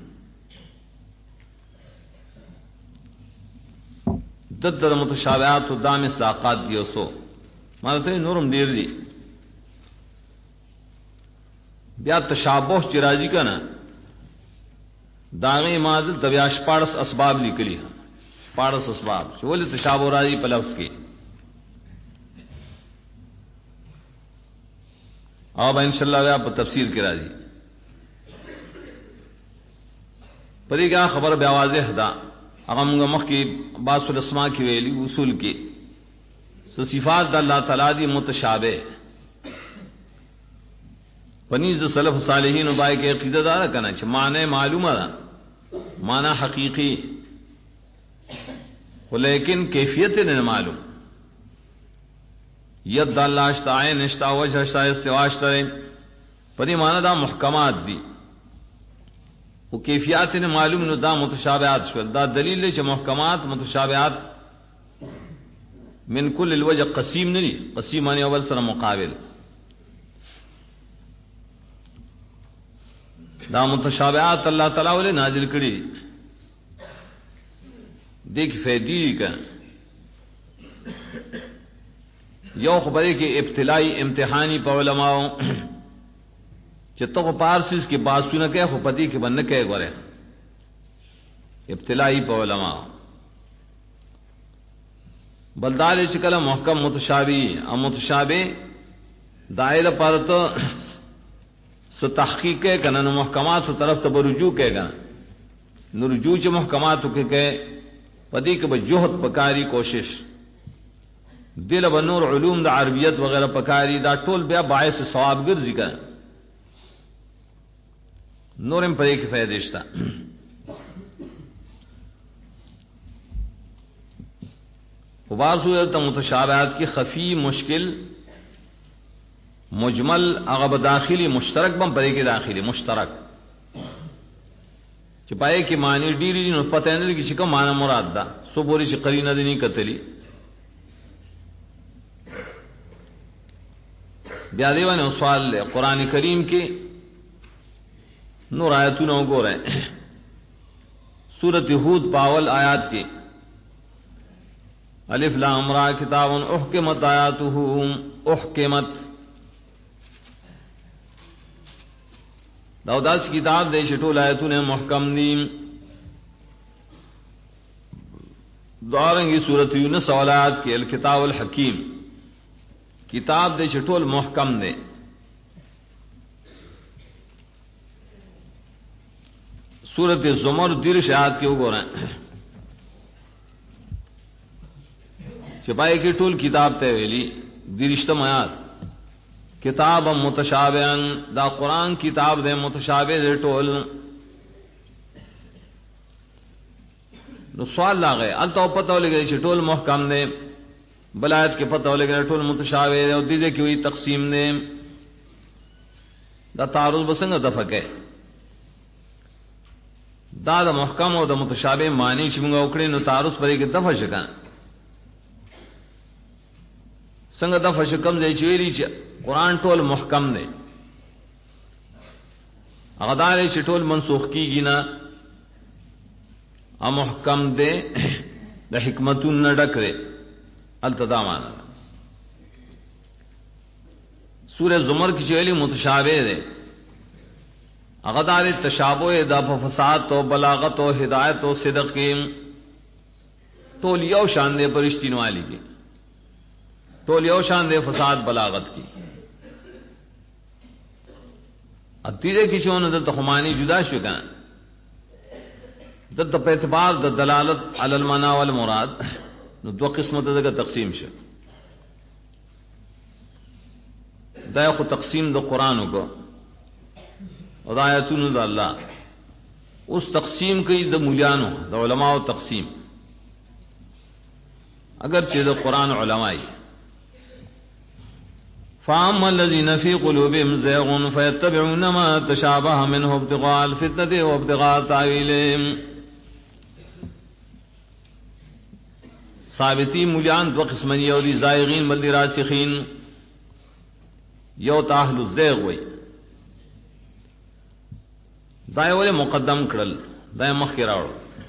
دد متشابہات و دام اصلاقات دیو سو مانتے نورم دیر دی بیا تشابہ چراجی کا نا داغی مادل دبیاش پارس اسباب نکلی پارس اسباب بولے تشابہ راضی پلفظ کی اب انشاءاللہ آپ تفسیر کے راضی پری کیا خبر بے واضح دا اغم مخ کی باس الاسماء کی ویلی اصول کی صفات دا اللہ تعالی دی متشابہ پنیز سلف صالحین بائی کے عقیدہ دارا کنا چھ معنی معلومہ دا معنی حقیقی لیکن کیفیت نے معلوم ید اللہ اشتا عین اشتا وجہ اشتا استواشتا پنی معنی دا محکمات دی وہ کیفیات نے معلوم نو دا متشابہات شول دا دلیل لے چھ محکمات متشابہات من کل الوجہ قسیم نہیں قسیم آنی اول سر مقابل دا متشابہات اللہ تعالیٰ والے نازل کری دیکھ فیدی کا یو خبرے کے ابتلائی امتحانی پا علماء چتو پارسیز کی بات سنہ کہ خپتی کے بن کہ گورے ابتلائی پا علماء بلدار چکل محکم متشابی ام متشابہ دائر پر تو سو تحقیق کے کنا نو محکمات سو طرف تو رجوع کے گا نو رجوع چ محکمات کے پدی کے بجہد پکاری کوشش دل بنور علوم دا عربیت وغیرہ پکاری دا ٹول بیا باعث ثواب گرزی کا نورم پر ایک فیدشتا بعض صورت متشابہات کی خفی مشکل مجمل اغب داخلی مشترک بم پرے کے داخلی مشترک چپائے کی معنی ڈیری نو پتہ نہیں کسی کا معنی مراد دا سو بوری چ قرینہ دینی قتلی بیا دیوان سوال لے قرآن کریم کی نور آیتوں نو گو رہے سورۃ ہود پاول آیات کی الف لام را کتاب احکمت آیاتہ احکمت داوداس کتاب دے شٹول آیتوں نے محکم دیم دارنگی سورۃ یونس اولاد کے الکتاب الحکیم کتاب دے شٹول محکم دے سورۃ زمر دیر شاہد کے گو رہے چپائے کی ٹول کتاب تے ویلی درشتم آیات کتاب متشابہن دا قرآن کتاب دے متشابہ دے ٹول نو سوال لاغے التا پتہ ہو لگے چھ ٹول محکم دے بلایت کے پتہ ہو لگے ٹول متشابہ دے اور دیدے کی ہوئی تقسیم دے دا تعارض بسنگ دفق ہے دا محکم اور دا متشابہ معنی چمگا اکڑے نو تعارض پر ایک دفع شکا سنگ دفع شکم دے چویلی چھ قرآن ٹول محکم دے اغدار چھ ٹول منسوخ کی گینا محکم دے دا حکمتون نہ ڈک دے التدا مانا سورہ زمر کی چویلی متشابہ دے اغدار تشابہ دا فساد و بلاغت و ہدایت و صدق کی ٹول یو شان دے پرشتین والی کی ٹول یو شان دے فساد بلاغت کی اتیرے کی چون دل تخمانی جدا شکا دل پہ اعتبار دلالت علی المعنی والمراد نو دو قسمت دغه تقسیم شه دا خو تقسیم د قران وګ او د آیاتونو د الله اوس تقسیم کوي د مولیانو د علماو تقسیم اگر چې د قران علماي فاما الذين في قلوبهم زيغ فيتبعون ما تشابه منه ابتغاء الفتنة وابتغاء تاويله ثابتی مولیان دو قسمن you the زائغین bill the راسخین you تاہل الزیغ وی دای ولی مقدم کرل دای مخی راوڑ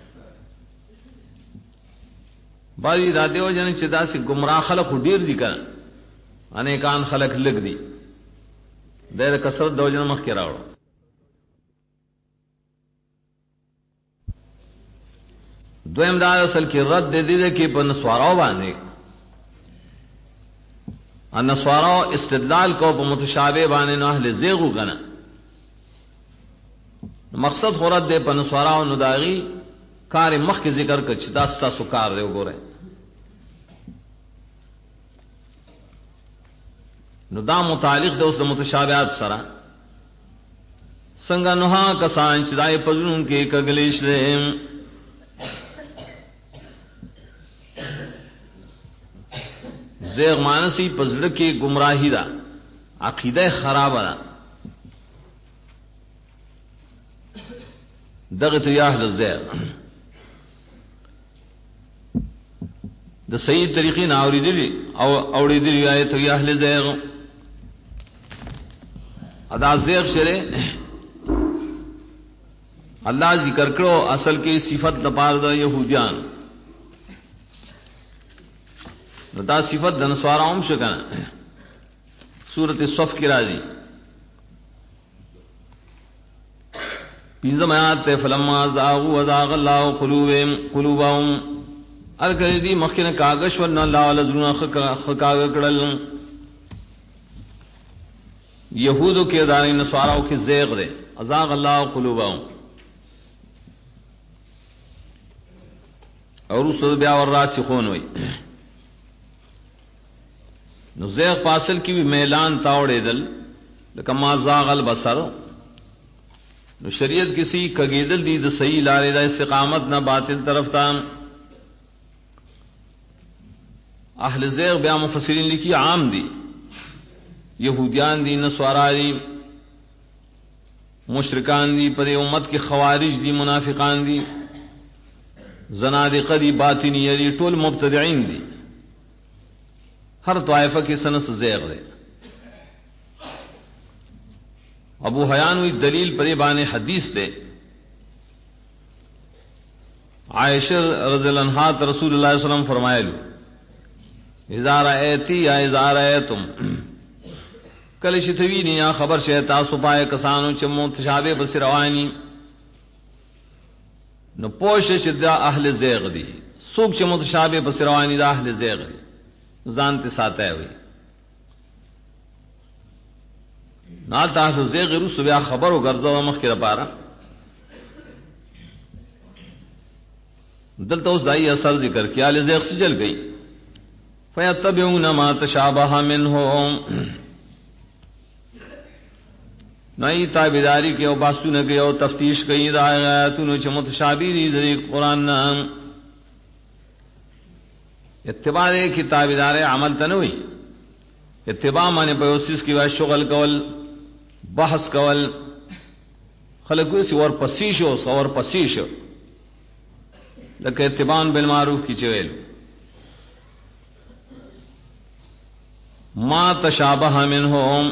بعضی دا دیو جن چې داسې گمراه خلق ډیر دي کنه انیکان خلق لګ دي د کثرت دو جن مخ کې راوړو دویم دا اصل کې رد دې کې په نسواراو باندې ان نسواراو استدلال کو په متشابه باندې نه اهل زیغو کنه مقصد خورت دې په نسواراو نو داغي کار مخ کې ذکر کړ چې دا ستاسو کار دی وګوره نو دا متعلق د اوس متشابهات سره څنګه نوها کسان چې دای پزون کې کګلیش له زیغ مانسی پزړه کې گمراهی ده عقیده خراب ده دغه ته یا اهل زیغ د صحیح طریقې نه اوریدلی او اوریدلی آیت یا اهل زیغ ادا زیغ شره الله ذکر کړو اصل کې صفت د پاره د يهوديان نو دا صفت د نسواراوم شګنه سورۃ صف کې راځي پنځم آیات فلما زاغوا وزاغ الله قلوبهم الکه دې مخکنه کاغش ورن الله ولذنا خکاغ کړل يهودو کې دای نسواراو کې زیغ ده ازاغ الله قلوبهم اور رسول بیا ور راسخون وي نو زیغ فاصل کی بھی میلان تاوڑے دل لکه ما زاغ البصر نو شریعت کسی کگیدل دی د صحیح لارې د استقامت نہ باطل طرف تا اهل زیغ بیا مفسرین لکی عام دی یہودیان دی نصارا دی مشرکان دی پر امت کے خوارج دی منافقان دی زنادقه دی باطنیه دی ټول مبتدعين دی ہر طائفہ کی سنس زیغ دے ابو حیان ہوئی دلیل پر بان حدیث دے عائشہ رضی اللہ عنہا رسول اللہ علیہ وسلم فرمائے لو اذا رأیتی یا اذا رأیتم کل شتوینی یا خبر شیطا سپائے کسانو چمو تشابہ بس روانی نو پوش شدہ اہل زیغ دی سوک چمو تشابہ بس روانی دا اہل زیغ دی زانتے ساتھ ہوئی نہ تاہل زیغ رسو بیا خبر و گرزو مخ کی رپارا دلتا اس دائی اثر ذکر کیا لزیغ سے جل گئی فیتبعون ما تشابہ منہم نئی تابداری کے او باسو نہ گئے او تفتیش گئی دا آیاتونو چھ متشابہ دی دری قرآن نام اتباع کی تابعدار عمل تنوی اتباع مانے پیوسس کی وجہ شغل کول بحث کول خلقو سی ور پسیشو سور پسیشو لکہ اتباع بالمعروف کی چویل ما تشابہ منہم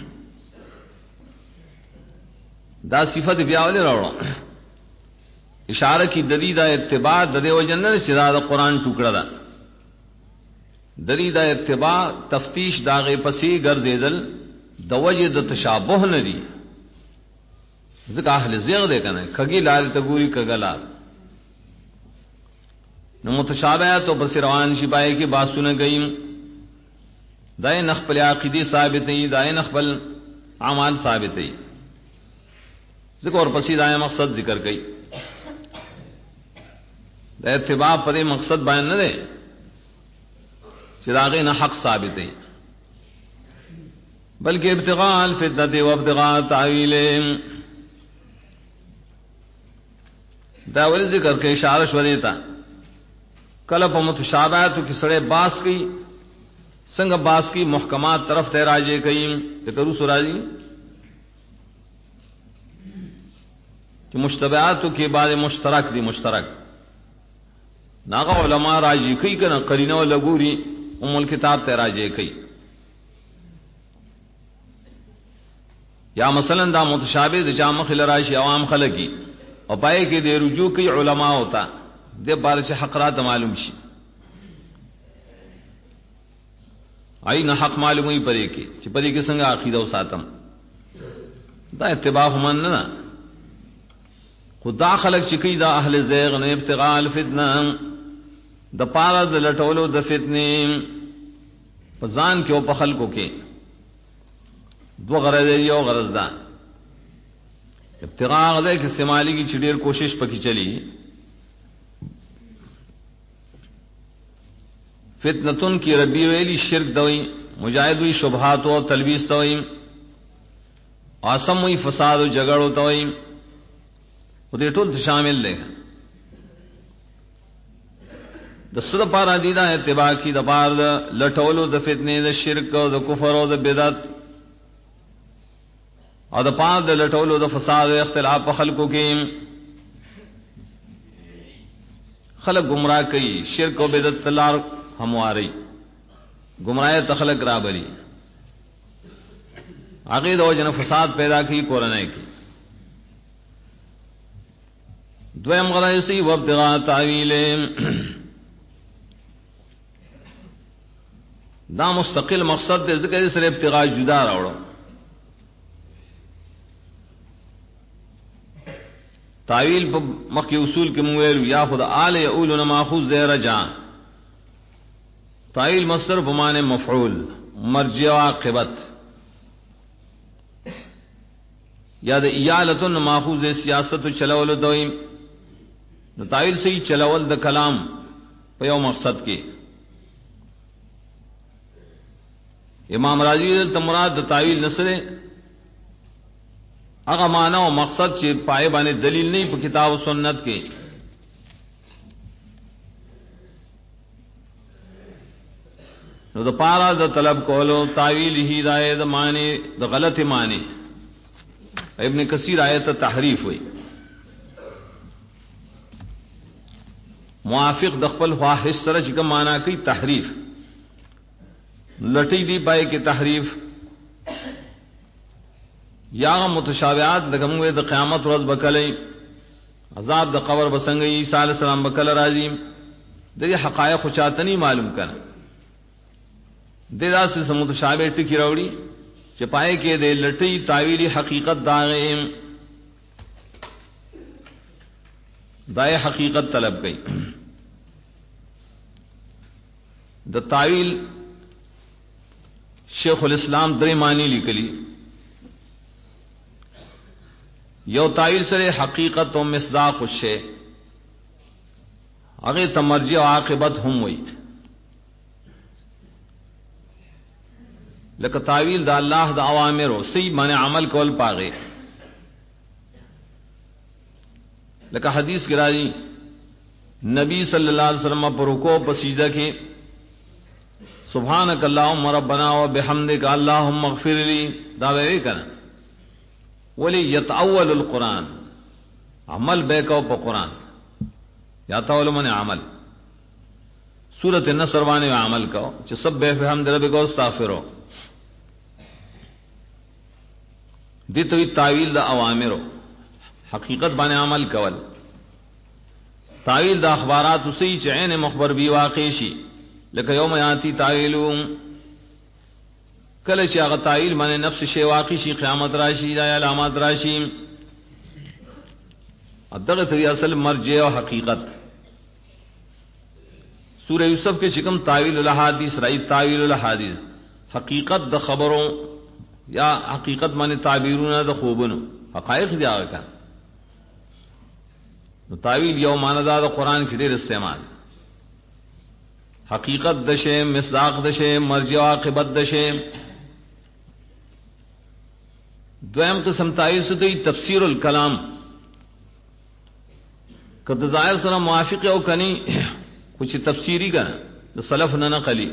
دا صفت بیاولی روڑا اشارہ کی دلیل دا اتباع ددے و جنن سرا دا قرآن ٹکڑا دا دری دا اتباع تفتیش داغے پسی گرزیدل دوجہ د تشابہ ندی ذکر اہل زیغ دے کنا کگی لال تگوری کگلال نو متشابہ تو بس روان شپائے کی بات سن گئیم دائے نخبل عقیدی ثابتی دائے نخبل اعمال ثابتی ذکر اور پسی دائے مقصد ذکر گئی دا اتباع پدے مقصد بیان نہ دے چراغ نہ حق ثابت ہے بلکہ ابتغاء الفتنة و ابتغاء تعویل داول ذکر کے اشارہ شو دیتا کلپ متشابہات کی سڑے باس کی سنگ باس کی محکمات طرف تیراجے کئی ذکرو سراجی کہ مشتبہات کے بعد مشترک دی مشترک ناغا علماء راجی کئی کنا قرینہ و لگوری ام الکتاب تیراجے کئی یا مثلا دا متشابہ دا جامع خلراشی عوام خلقی اور پائے کہ دے رجوع کی علماء ہوتا دے بارے سے حقرات معلوم شی آئی نہ حق معلوم ہی پرے کی چی پرے کی سنگا عقیدہ و ساتم دا اتباع من نا خدا خلق چکی دا اہل زیغ نے ابتغاء الفتنہ دا پارا دا لٹولو دا فتنے پزان کیو پا خلقو کے دو غرض ہے یو غرض دا ابتغاء غزے کہ استعمالی کی چڑیر کوشش پکی چلی فتنتن کی ربی ویلی شرک دوئی مجاہد ہوئی شبہات و تلبیس دوئی آسم ہوئی فساد و جگڑ دوئی وہ دیٹول شامل لے دسر پارا دیدہ اتباع کی دپار لٹولو د فتنے د شرک و د کفر و د بدعت اور دا پانچ دا لٹولو دا فساد اختلاف خلقوں کے خلق گمراہ کئی شرک و بدعت تلار ہمواری گمراہ تخلق رابری عقید و جن فساد پیدا کی قرآن کی دویم غرائسی و ابتغاء تعویل دا مستقل مقصد دے ذکر اس لئے ابتغاء جدا راوڑو تعویل پا مخی اصول کے مویلو یا خود آل یعولن ماخوذ زیر جان تعویل مصدر بمانے مفعول مرجع و عاقبت یا دا ایالتن ماخوذ سیاست چلول دوئیم تعویل سے ہی چلول دا کلام پیو مقصد کے امام راضی تمراد دا تعویل نصرے اگا معنی و مقصد چی پائے بانے دلیل نہیں پا کتاب و سنت کے نو دا پارا دا طلب کولو تعویل ہی دائے دا معنی دا غلط معنی ابن کثیر آیت تحریف ہوئی موافق دخپل خواہش سرچ کا معنی کی تحریف لٹی دی پائے کی تحریف یا متشابہات دغموے د قیامت ورځ بکلې عذاب د قبر بسنګ عیسی علیہ السلام بکل راځي د حقایق چاتنی معلوم کړه د داسې متشابہ ټکی راوړي چې پای کې د لټي تعویلی حقیقت داغه دای حقیقت طلب کړي د تعویل شیخ الاسلام درې معنی لیکلي یو تعویل سره حقیقت و مصداق الشیء اگے تمرجع و عاقبت هم ہوئی لکه تعویل دا اللہ دا اوامر سی معنی عمل کول پاغے لکه حدیث کی راضی نبی صلی اللہ علیہ وسلم پر رکوع پر سجدہ کی سبحانک اللہم ربنا و بحمدک اللہم اغفر لی دا وی کنا ولی یتاول القرآن عمل بے کو پا قرآن یتاول من عمل سورت النصر وانے عمل کو چھ سب بے فہم در بے کو استغفرو دیتوی تعویل دا اوامرو حقیقت بانے عمل کول تعویل دا اخبارات اسی چھ عین مخبر بی واقعشی لکہ یوم یاتی تعویلون کله چې هغه تعویل باندې نفس شی واقع شي قیامت راشي دا علامات راشي ادغه ته اصل مرجع او حقیقت سورہ یوسف کے شکم تعویل الاحادیث رائی تعویل الاحادیث حقیقت د خبروں یا حقیقت معنی تعبیرون د خوبن حقائق دی هغه کا نو تعویل یو معنی دا د قران کې ډېر استعمال حقیقت دشے مصداق دشے مرجع عاقبت دشے دویم قسم تائید سدی تفسیر الکلام کہ ظاہر سره موافق او کنی کچھ تفسیری کا سلف نہ نقلی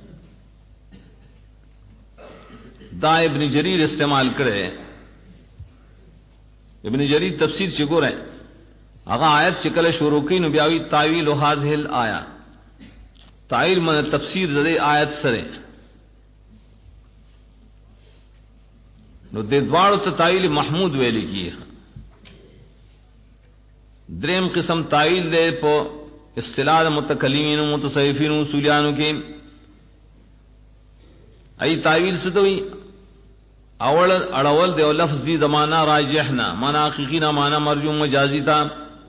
دا ابن جریر استعمال کرے ابن جریر تفسیر چگور ہے اگا آیت چکل شروع کی نبیاوی تعویل هذه الایا تعویل من تفسیر دے آیت سرے نو دے دوار تو تعویل محمود ویلی کی دریم قسم تعویل دے پو اصطلاح متکلمین و متصوفین و اصولیانو کے ای تعویل سے تو اول اڑول دے لفظ دی زمانہ راجحنا مانا حقیقی نہ مانا مرجو مجازی تھا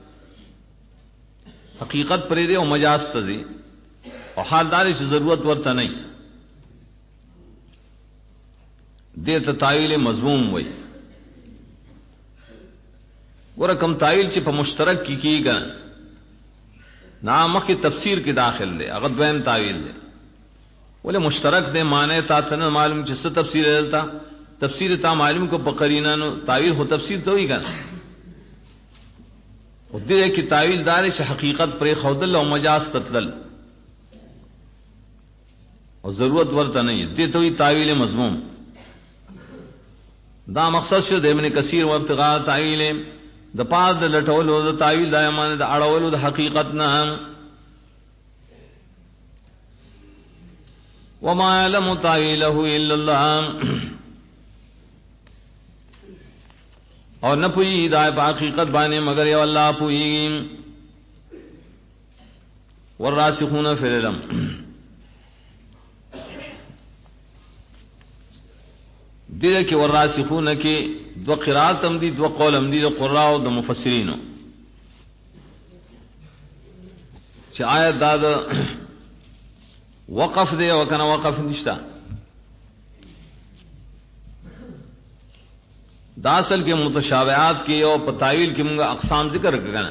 حقیقت پر دے و مجاز تزی اور حالدار سے ضرورت ورتا نہیں دے تعویل مضموم ہوئی گورا کم تعویل چپ مشترک کی گا نامک کی تفسیر کی داخل دے اگر دویم تعویل دے بولے مشترک دے مانے تا تن معلوم جس سے تفسیر دلتا تفسیر تا معلوم کو بقرینہ نو تعویل ہو تفسیر تو ہی گا دے کی تعویل دار چ حقیقت پر خود اللہ و مجاز تطلل اور ضرورت ورتا نہیں دے تو ہی تعویل مضموم دا مقصد شد ابن کثیر و ابتغاء تعویل دا پاس دا لٹولو دا تعویل دا یمان دا اڑولو دا حقیقتنا وما علم تعویلہ الا اللہ اور نہ پوئی دا پا حقیقت بانے مگر یا اللہ پوئی والراسخون فی العلم دیدے کہ والراسخون کی دو قرات ہم دی دو قول ہم دی دو قراء و دو مفسرین چھ آیت داد وقف دے وکنا وقف نشتا دا اصل کے متشابہات کی اور تعویل کی منگا اقسام ذکر کرنا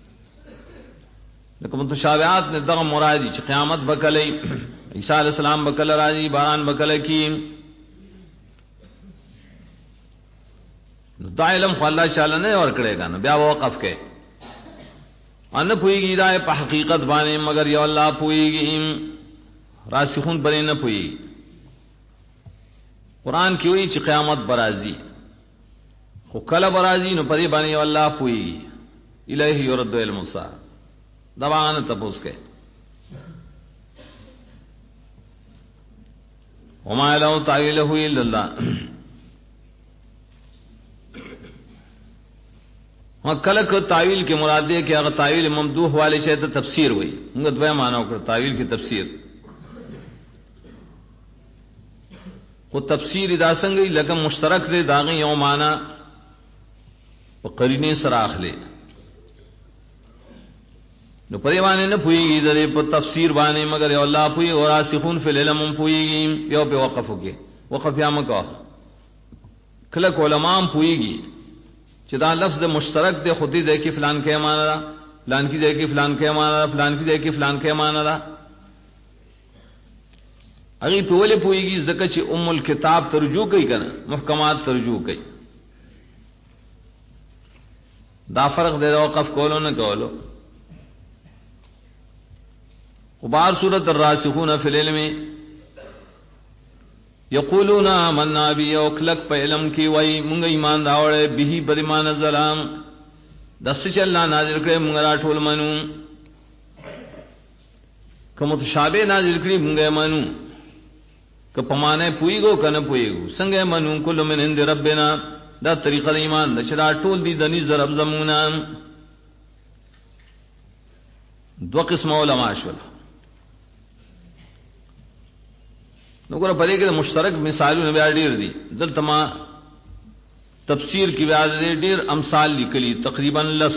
لیکن متشابہات نے دغم مرادی چھ قیامت بکلی عیسیٰ علیہ السلام بکل راجی باران بکل کی دا علم خو اللہ شاء اللہ نے اور کرے گا نا بیا وقف کے ان پوئی گی دا پا حقیقت بانے مگر یا اللہ پوئی گی راسخون بنے نہ پوئی قرآن کی ہوئی چھ قیامت برازی خو کل برازی نو پدی بانے یا اللہ پوئی گی الہی یرد علم الساعہ دبانا تپوس کے وما لو تعویلہ الا اللہ کلک تعویل کے مراد ہے کہ اگر تعویل ممدوح والے شے تو تفسیر ہوئی ان کا دویا معنی ہو کر تعویل کی تفسیر وہ تفسیر ادا سنگئی لکم مشترک دے داغی یوں معنی وہ قرینے سراخ لے نو پدی بانے نہ پوئی گی درے پر تفسیر بانے مگر یو اللہ پوئی اور راسخون فی العلم پوئی گی یو پہ وقف ہو گئے وقف یا مکو کلک علماء پوئی گی چدا لفظ مشترک دے خودی دے کی فلان کے مانا دا فلان کی دے کی فلان کے مانا دا فلان کی دے کی فلان کے مانا دا اگی پولے پوئی گی زکچ ام الکتاب ترجو کئی کنا محکمات ترجو کئی دا فرق دے دا وقف کولو نہ کولو وبار سورۃ الراسخون فی العلم یقولون آمنا بی اوکلک پہ علم کی وئی منگ ایمان داوڑے بھی بدمان الظلام دست چلنا نازل کرے منگ راٹھول منو کہ متشابہ نازل کرے منگ منو کہ پمانے پوئی گو کہ نہ پوئی گو سنگے منو کل من عند ربنا دا طریقہ ایمان دا چرا ٹول دی دنی ضرب زمونا دو قسم علماء شول نگورا پدے کہ مشترک مثالوں نے بیار ڈیر دی دل تما تفسیر کی بیار ڈیر امثال لکلی تقریباً لس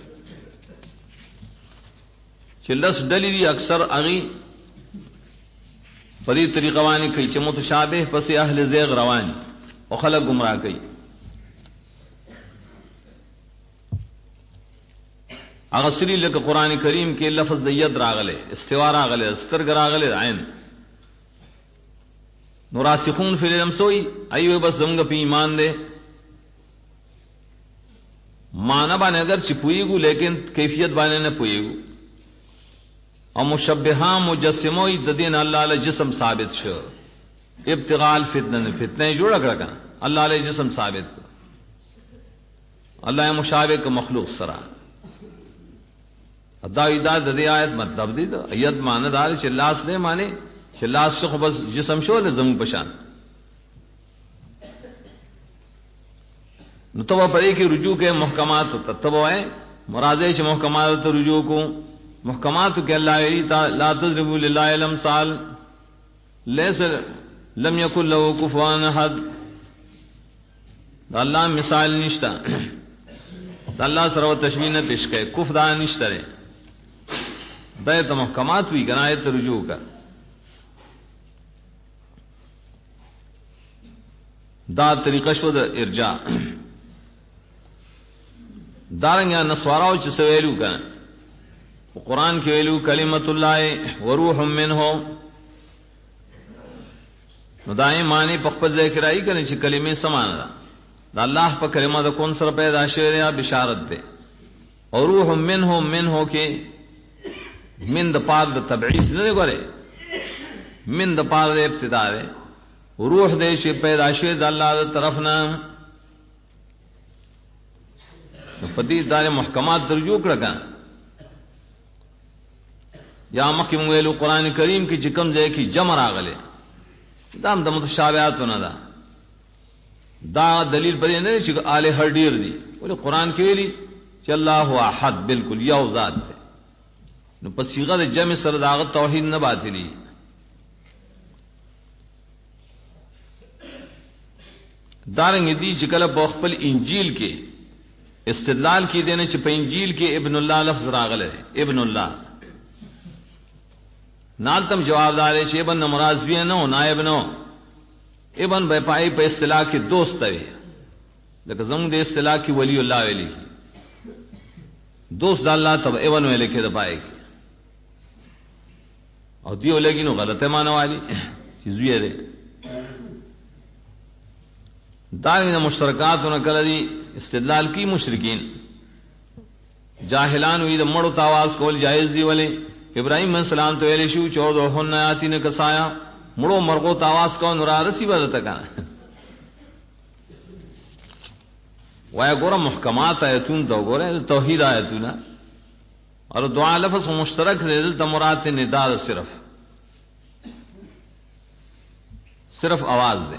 چھ لس ڈلی دی اکثر اغی پدی طریقہ وانی کئی چھ متشابہ پس اہل زیغ روانی و خلق گمراہ کئی اغسری لک قرآن کریم کې لفظ د ید راغله، استوا راغله، سترګ راغله، عین. نوراسخون فی العلم سوئی ایو بس زمګ په ایمان دے معنی باندې اگر چې پویګو لیکن کیفیت باندې نه پویګو. او مشبہہ مجسموی د دین الله له جسم ثابت شو، ابتغاء الفتنه، فتنه جوړ کړه کنه الله له جسم ثابت کړ. الله مشابه ک مخلوق سره ادا د دې آیت مطلب دی د ایت معنی دار چې لاس نه معنی چې لاس څخه بس جسم شو له زمو پشان. نو تو پرې کې رجوع کې محکمات تتبو ہے مراد ہے چې محکمات ته رجوع کو. محکمات کې الله لا تضربوا لله الامثال ليس لم يكن له كفوا احد. الله مثال نشتا، الله سره تشبیه نه پیش کړي، کف دا نشته ده. بیت محکمات وی گنایت رجوع کا دا طریقہ شو د ارجاء. دارنګه نسواراو چې سویلو کنه قرآن کې ویلو کلمت الله وروح منه، نو دای معنی په خپل ذکر راي کنه چې کلمې سمان ده د الله په کلمه د کون سره پیدا شوی یا بشارت ده. او روح منه کې من د پاد د تبعیض نه غره، من د پاد د ابتدا ده. روح دې چې پیدا شوی د الله د طرف نه. په دې دار محکمات ترجو کړه یا مخکې ویلو قران کریم کې چې کوم ځای کې جمع راغله دام د متشابهات نه ده. دا دلیل پرې نه چې آله هر ډیر دي، ولې قران کې ویلي چې الله احد بالکل یو ذات ده. نو په صيغه د جمع سره دا توحید نه باطلی. دارنګ دي چې کله په خپل انجیل کې استدلال کی دینے چې په انجیل کې ابن الله لفظ راغله، ابن الله نالتم جواب دار چې ابن مراد بھی نه نائب نو، ابن به پای په اصطلاح کې دوست وي، لکه زموږ د اصطلاح کې ولی الله ویلي دوست الله تب ابن ویل کې د پای او دیو لګي نو غلطه معنی والی چې زوی دی. داغه مشترکاتونه کړه دي استدلال کی مشرکین جاهلان وی د مړو تاواز کول جایز دی. ولې ابراهیم علیہ السلام ته ویل شو 14 آیاتین کسایا مړو مرغو تاواز کو نور رسی بدته کنه وای ګوره محکمات آیتون دا ګوره توحید آیتونه اور دعا لفظ مشترک دی د مراد ندا صرف आवाज دی.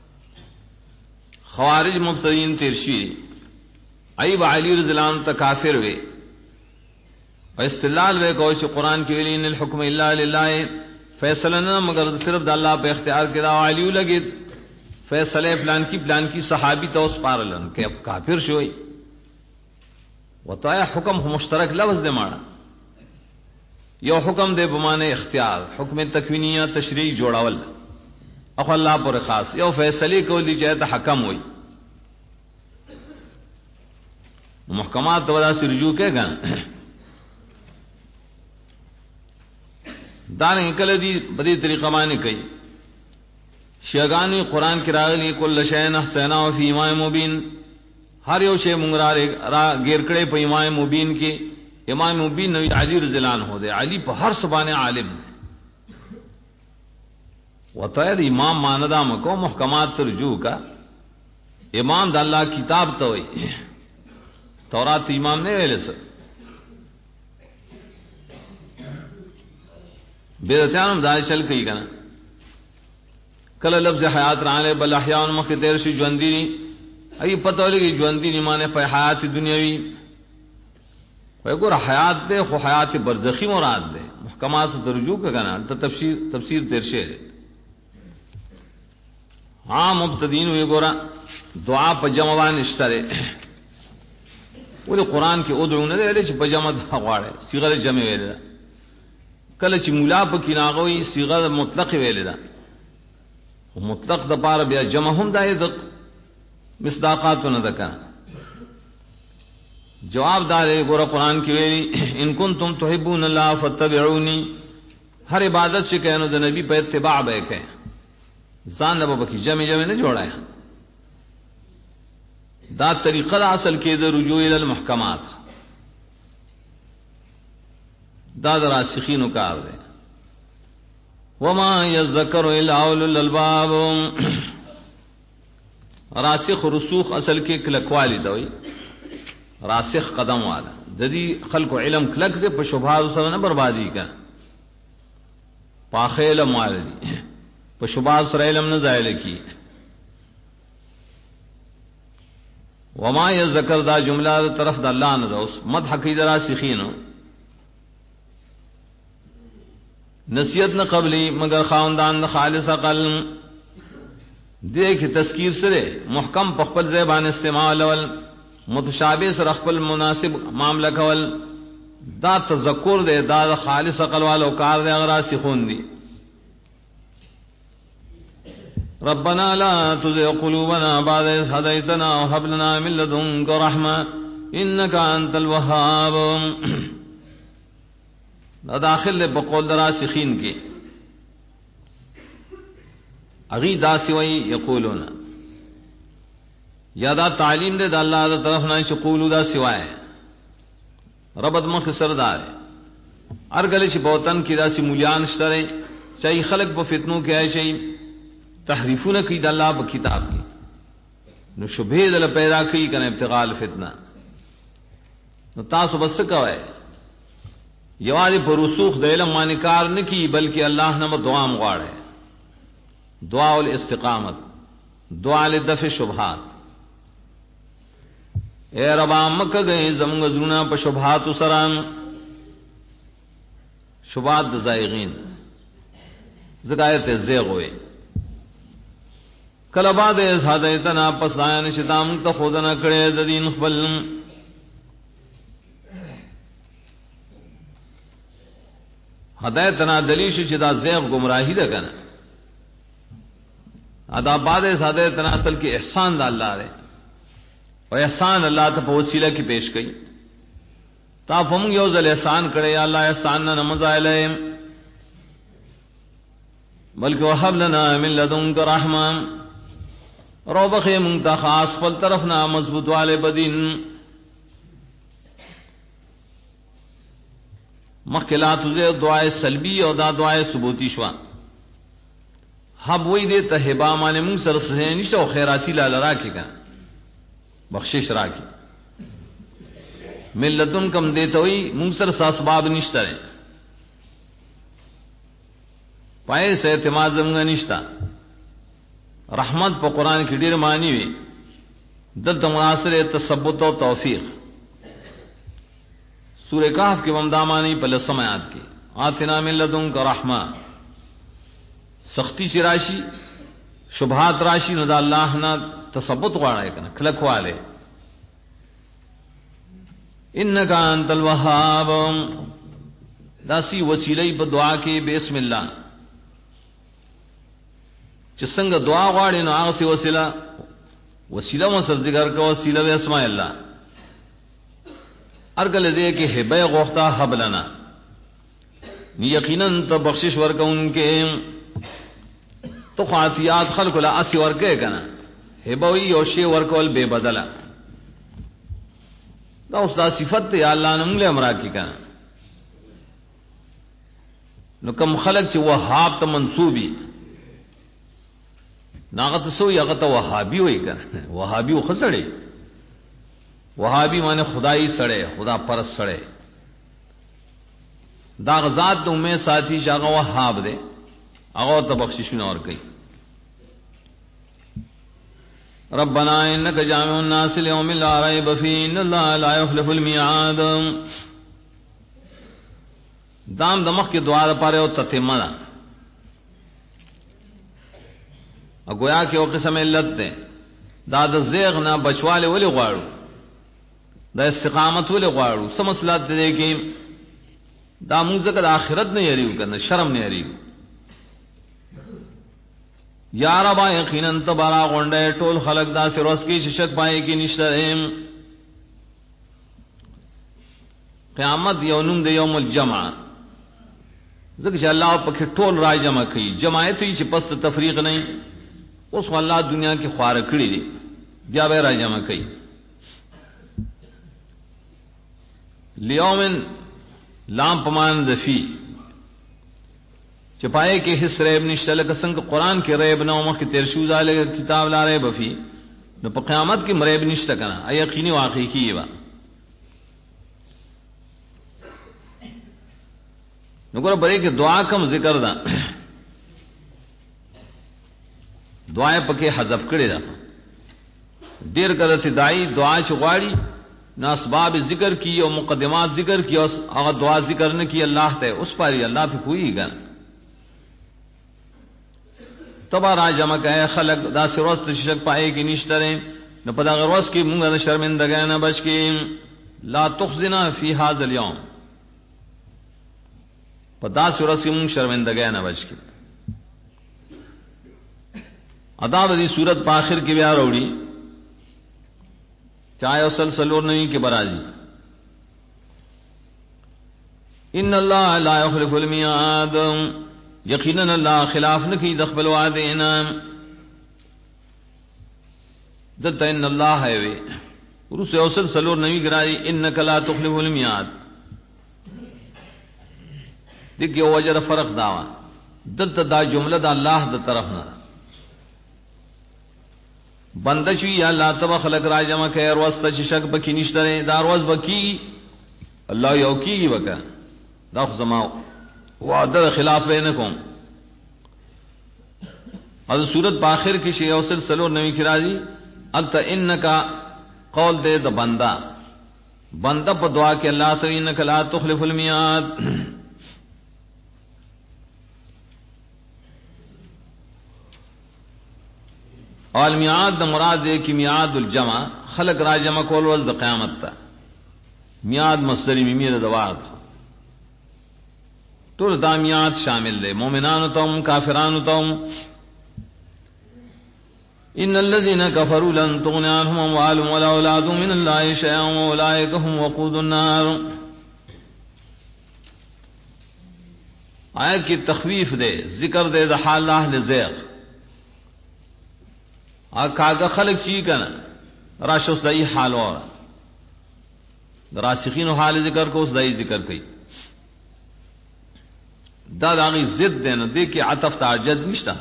خوارج مبتدین تیرشی ایب علی رضی اللہ عنہ تا کافر وے اور استدلال وے کہ اس قرآن کی ویلی ان الحکم الا للہ فیصلہ نہ مگر صرف د اللہ پہ اختیار کے دا علی لگے فیصلہ پلان کی صحابی تو اس پارلن کہ اب کافر شوئی وتایا حکم مشترک لفظ دے ماڑا یو حکم دے بمانے اختیار حکم تکوینیہ تشریع جوڑاول اخو اللہ پر خاص یو فیصلے کو دی چاہے تو حکم ہوئی محکمات ودا سے رجوع کے گا دان کل دی بدی طریقہ معنی کئی شیعگانی قرآن کی راغلی کل شین احسینا فی امام مبین ہر یو شے منگرا گیر کڑے پہ امام مبین کے امام مبین نبی علی رضی اللہ عنہ دے علی پہ ہر سبانے عالم دے وطید امام ماندہ مکو محکمات ترجوع کا امام دا اللہ کتاب توئی تورات امام نے ویلے سر بیدتیانم دا چل کئی کنا کل لفظ حیات رانے بل احیان مخی تیر شی جواندینی ای پتہ لگی جواندینی مانے پہ حیات دنیاوی وی گور حیات دے خو حیات برزخی مراد دے محکمات ترجوع کا کنا تفسیر تیر شیر عام مبتدین وی گورا دعا پا جمعوان اشترے ولی قرآن کی ادعو نه دی چې په جمع غواړي صيغه جمع ویل ده کله چې مولا په کې ناغوي صيغه مطلق ویل ده مطلق د پاره بیا جمع هم ده د مصداقات نه ده کنه جواب دار گور قرآن کی ویلی ان کنتم تحبون اللہ فاتبعونی، ہر عبادت سے کہنو دا نبی پہ اتباع بے کہ زان نبا کی جمع نہ جوڑا ہے. دا طریقہ دا اصل کے دا رجوع الی المحکمات دا راسخین کار دے. وما یذکر الا اولو الالباب، راسخ رسوخ اصل کے کلکوالی دوئی راسخ قدم والا جدی خلق علم کلک دے پا شبہات سر نہ بربادی کا پاخ علم والی پا شبہات سر علم نہ زائل کی. وما یذکر دا جملہ دا طرف دا اللہ نہ دا اس مدح کی دا راسخین نصیحت نہ قبلی مگر خاندان خالص عقل دے کی تذکیر سرے محکم پخپل زیبان استعمال اول متشابہ سر اخپل مناسب معاملہ کول دا تذکر دے دا خالص عقل والو کار دے اگر راسخون دی. ربنا لا تزغ قلوبنا بعد إذ هديتنا وهب لنا من لدنك رحمة إنك أنت الوهاب. داخل لے بقول راسخین کے اگی دا سوئی یقولون یا دا تعلیم دے دا اللہ دا طرف نہ چقولو دا سوائے ربط مخ سردار ارگل چ بوتن کی دا سی مولیان شترے چاہی خلق پا فتنوں کے آئے چاہی تحریفون کی دا اللہ پا کتاب کی نو شبہ دل پیدا کی کنا ابتغال فتنہ نو تاسو بس کوئے یوازی پر رسوخ دا علم مانکار نکی بلکہ اللہ نمہ دعا مغاڑ ہے دعا الاستقامت دعا لدفع شبہات. اے ربا مکہ گئے زمگ زرونا پا شبہات سران شبہات دا زائغین زگایت زیغ ہوئے کلباد از حدیتنا پس دایان شتام تا خودنا کڑے دا دین خبل ہدایتنا دلیش چدا زیغ گمراہی دا کنا ادا بعد ہدایتنا اصل کی احسان دا اللہ رہے اور احسان اللہ تا وسیلہ کی پیش کئی تا فم یوزل احسان کرے یا اللہ احسان نہ نمزائے لئے بلکہ وحب لنا من لدنک رحمہ روبخ منتا خاص پل طرفنا مضبوط والے بدین مخلا تجھے دعائے سلبی اور دا دعائے ثبوتی شوا حب وہی دے تہبا مانے منگ سر سہنش و خیراتی لال راکی کا بخشش راکی ملتن کم دیتا ہوئی منگ سر ساسباب نشتا رہے پائے سے اعتماد زمگا نشتا رحمت پا قرآن کی دیر مانی ہوئی دلتا مناصر تثبت و توفیق سورہ کہف کے ممدامانی پل سمیات کی آتنا من لدنک رحمہ سختی چراشی شبہات راشی ندا اللہ نا تثبت واڑے کنا کلک والے انکا انت الوہاب داسی وسیلہ پا دعا کے بسم اللہ چسنگ دعا واڑے نو آغا سی وسیلہ مسر ذکر کا وسیلہ بے اسماء اللہ ارگل دے کہ حبے غوختہ حب لنا یقیناً تو بخشش ورکا ان کے تو خاتیات خلق لا اسی ورکے کنا حبوی اور شی ورکول بے بدلا دا اس دا صفت تے اللہ نملے امرا کی کنا نو کم خلق چی وحاب تا منصوبی ناغت سوئی اغتا وحابی ہوئی کنا وحابی و خسڑے وہابی مانے خدائی سڑے خدا پرس سڑے دا غزات تو میں ساتھی شاگا وہاب دے اغو تبخششن اور کئی ربنا انک جامع الناس لیوم لا ریب فیہ ان اللہ لا یخلف المیعاد دام دمخ کے دعا دا پارے او تتمہ دا اگویا کہ وہ قسم علت دے دا دا زیغ نا بچوالے ولی غوارو دا استقامت ولی غوارو سمسلات دے کہ دا منزق دا آخرت نہیں یریو کرنا شرم نہیں یریو یا ربا یقیناً تبارا غنڈے ٹول خلق دا سروس کی ششک پائے کی نشترہم قیامت یو نوم د یوم الجمع ځکه چې الله پکې ټول را جمع کوي. جماعت یې چې پس تفریق نه اوس الله دنیا کې خوار کړی دی بیا به را جمع کوي. لیومن لام پمان دفی چپائے کے حص ریب نشتا لکا سنگ قرآن کے ریب نو مخ کی تیرشو دالے کتاب لا ریب فی نو پا قیامت کی مریب نشتا کنا ای یقینی واقعی کی یہ با نو گورا برے کہ دعا کم ذکر دا دعائے پکے حذف کرے دا دیر کرتی دائی دعا چغاڑی نہ اسباب ذکر کی اور مقدمات ذکر کی اور اگر دعا ذکر نہ کی اللہ تے اس پر اللہ پہ کوئی گا تبا را جمع کہ خلق دا سروست شک پائے کی نشتریں نہ پدا غروس کی منگا نہ شرمندگی نہ بچ کی لا تخزنا فی هذا اليوم پدا سروس کی منگ شرمندگی نہ بچ کی ادا دی صورت پا آخر کی بیا روڑی چاہے سلسلور نہیں کہ برازی ان اللہ لا يخلف المیعاد یقیناً اللہ خلاف نکی دخبل وعدینا دلتا ان اللہ ہے وے روس اوسل سلور نہیں گرائی انک لا تخلف المیعاد دیکھ یہ وجہ فرق داوا دلتا دا جملہ دا اللہ دا طرف نہ بندشوی یا اللہ تبا خلق را جمع کہ روز تا شک بکی نشترے دا روز بکی اللہ یوکی گی بکا دا خزماؤ وعدد خلاف بینکم از صورت باخر کی شیع وصل سلور نوی کرا دی انتا انکا قول دے دا بندہ بندہ پا دعا کہ اللہ تا انکا لا تخلف المیعاد اور میعاد دا مراد دے کہ میعاد الجمع خلق را جمع کول وز دا قیامت تا میعاد مصدری ممیر دا وعد تو دا میعاد شامل دے مومنانو تاهم کافرانو تاهم ان الذين كفروا لن تغني عنهم اموالهم ولا اولادهم من الله شيئا واولئك هم وقود النار آیت کی تخویف دے ذکر دے دا حال اہل زیغ کاغا خلق چی کنا راشوس دائی حال اور راسخین و حال ذکر کو اس دائی ذکر کی دا داغی ضد دینا دے کہ عطف تعجد نشتا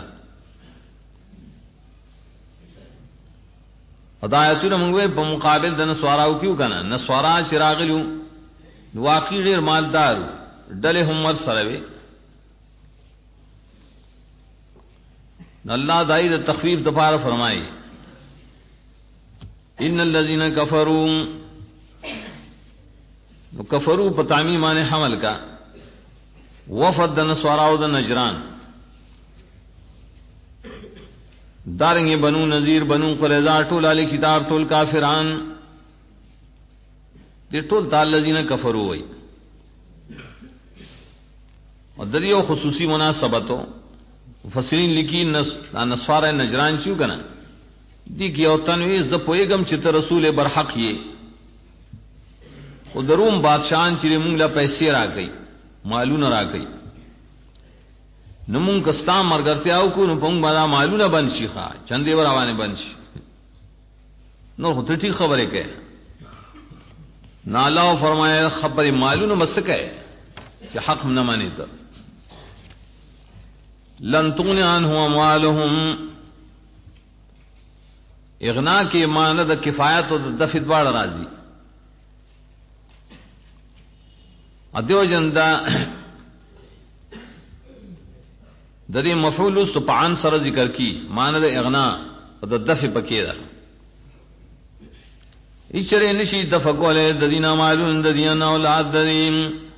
ہدایتون منگوے بمقابل دا نسواراو کیوں کنا نسوارا چراغلیو واقعی غیر مالدارو ڈلے ہمر سروے اللہ دائی دا تخفیف دفار فرمائی ان الذین کفروا کفروا پتامی مان حمل کا وفد دا نسواراو دا نجران دارنگی بنو نذیر بنو قریظہ ٹول علی کتاب ٹول کافران دی ٹول تا الذین کفروا وئی اور دریو خصوصی مناسبتوں مفسرین لکی نسوار نجران چیو کنا دی کی او تنوی زپویگم چیتا رسول برحق یہ او دروم بادشاہان چیرے مونگلا پیسے را گئی معلون را گئی نمونگ کستان مرگرتیاو کو نپونگ بادا معلون بند شیخا چندے براوانے بند شی نور خود ٹھیک خبرے کہ نالاو فرمایا خبر معلون مسکہ ہے کہ حق نہ مانے تا لن تغنی عنہم اموالہم اغنا کی ماند کفایت و دفت باڑ راضی ادیو جندہ دری مفعول است پعن سر ذکر کی ماند اغنا و دفع پکیرہ اچرے نشی دفع کولے ددینا معلوم ددینا اولاد ددیم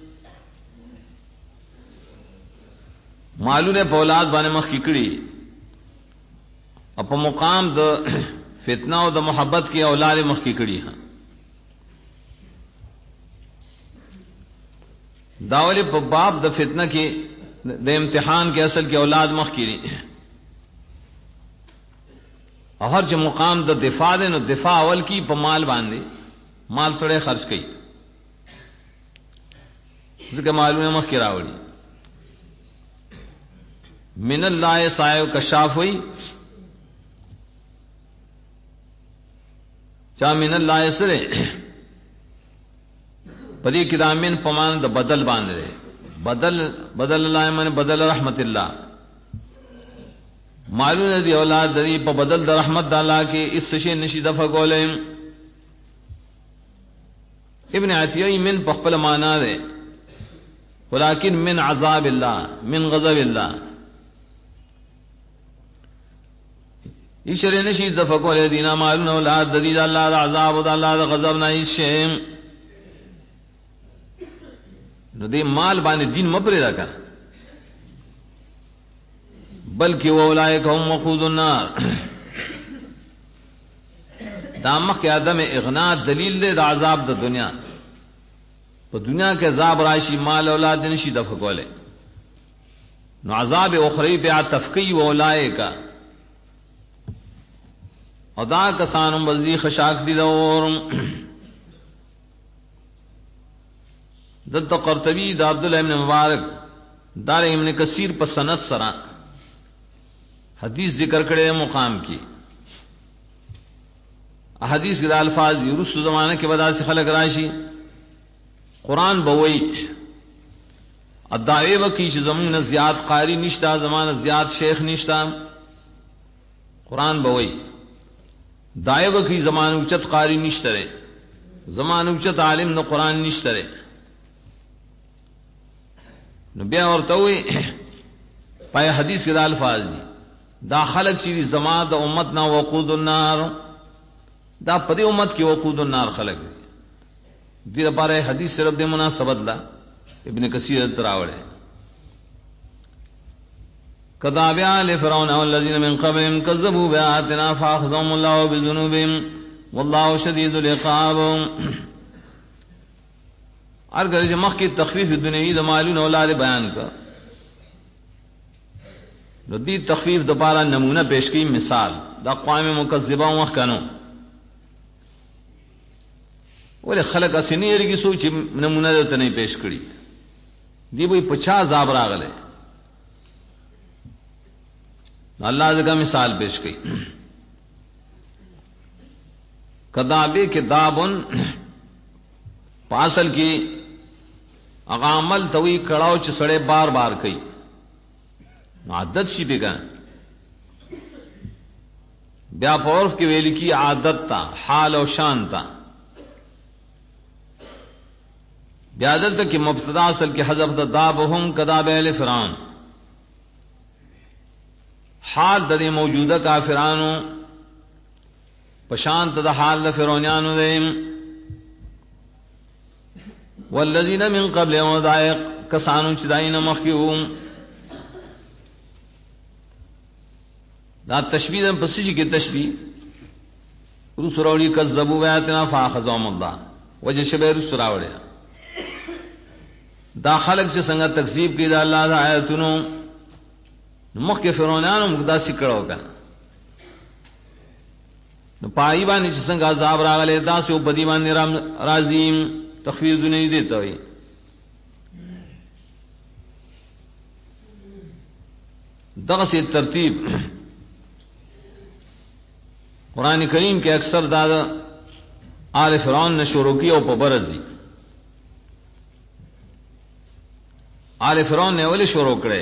معلوم ہے اولاد بانے مخ ککڑی اپا مقام دا فتنہ و دا محبت کی اولاد مخ ککڑی ہاں داولی پا باب دا فتنہ کی دا امتحان کے اصل کی اولاد مخ کی اور ہر جو مقام دا دفاع دے نو دفاع اول کی پا مال باندے مال سڑے خرچ کی ذکر معلوم مخ کی راوڑی من اللہ سائے کشاف ہوئی چا من اللہ سرے پدی کتاب من پمان دا بدل باندھ رہے بدل اللہ من بدل رحمت اللہ معلوم دی اولاد دری پا بدل دا رحمت دا اللہ کے اس سشے نشی دفع گولے ابن عطیہ من پخپل مانا دے ولیکن من عذاب اللہ من غضب اللہ اشارے نشی دفع گولے دینا معلوم اولاد دری دا اللہ دا عذاب دا اللہ دا غضب نا اسشے نو دے مال بانے دین مپرے رکھا بلکہ وہ اولئک هم وقود النار دامخ کے عدم اغنا دلیل دے دا عذاب دا دنیا تو دنیا کے عذاب راشی مال اولاد نشی دفع کولے نو عذاب اخری پہ تفقی و اولئک ادا کسانم بزدی خشاک دی دور دلت قرطبی دا عبداللہ ابن مبارک دار ابن کثیر پر سند سرا حدیث ذکر کرے مقام کی حدیث کے الفاظ رسو زمانہ کے بدا سے خلق راشی قرآن بوئی ادعوی وکی چھ زمان زیاد قاری نشتا زمان زیاد شیخ نشتا قرآن بوئی دعوی وکی زمان اچت قاری نشترے زمان اچت عالم نہ قرآن نشترے نو بیا ورته وی پای حدیث کې دا الفاظ دي دا خلق چې زما د امت نا وقود النار دا پدې امت کې وقود النار خلق دي لپاره حدیث صرف د مناسبت لا ابن کثیر تراوړه کذاب آل فرعون والذین من قبلهم كذبوا بآياتنا فأخذهم الله بذنوبهم والله شدید العقاب ارگر جو مخ کی تخفیف دنیوی دا مالون اولاد بیان کا دی تخفیف دوبارہ نمونہ پیش کی مثال دا قوم مکذبہ وخ کنو ولی خلق اسنی رگی سوچ نمونہ دیتا نہیں پیش کری دی بھئی 50 عذاب راغلے اللہ کا مثال پیش کی کذابے کے دابن پاسل کی اغامل توی کڑاو چ سڑے بار بار کئی عادت شی پہ گا بیا پورف کی ویلی کی عادت تا حال و شان تا بیا عادت تا کی مبتدا اصل کی حذف تا دابہم کذاب اہل فرعون حال تا دے موجودہ کافرانو پشان تا دا حال دا فرعونیانو دے والذین من قبل ودائق کسانو چدائین مخیوم دا تشبیہ دن پسیجی کی تشبیہ رس روڑی کذبو بیاتنا فاخذهم اللہ وجہ شبہ رس راوڑی دا خلق چھ سنگا تکذیب کی دا اللہ دا آیتنو مخ کے فرعونانو مقدا سکڑو کنا پائی بانی چھ سنگا عذاب راغلے دا سو بدی بانی رازیم تخفیف دنیا دیتا ہوئی دغس ترتیب قرآن کریم کے اکثر دادا آل فرعون نے شروع کی اور پبرز دی آل فرعون نے اولی شروع کرے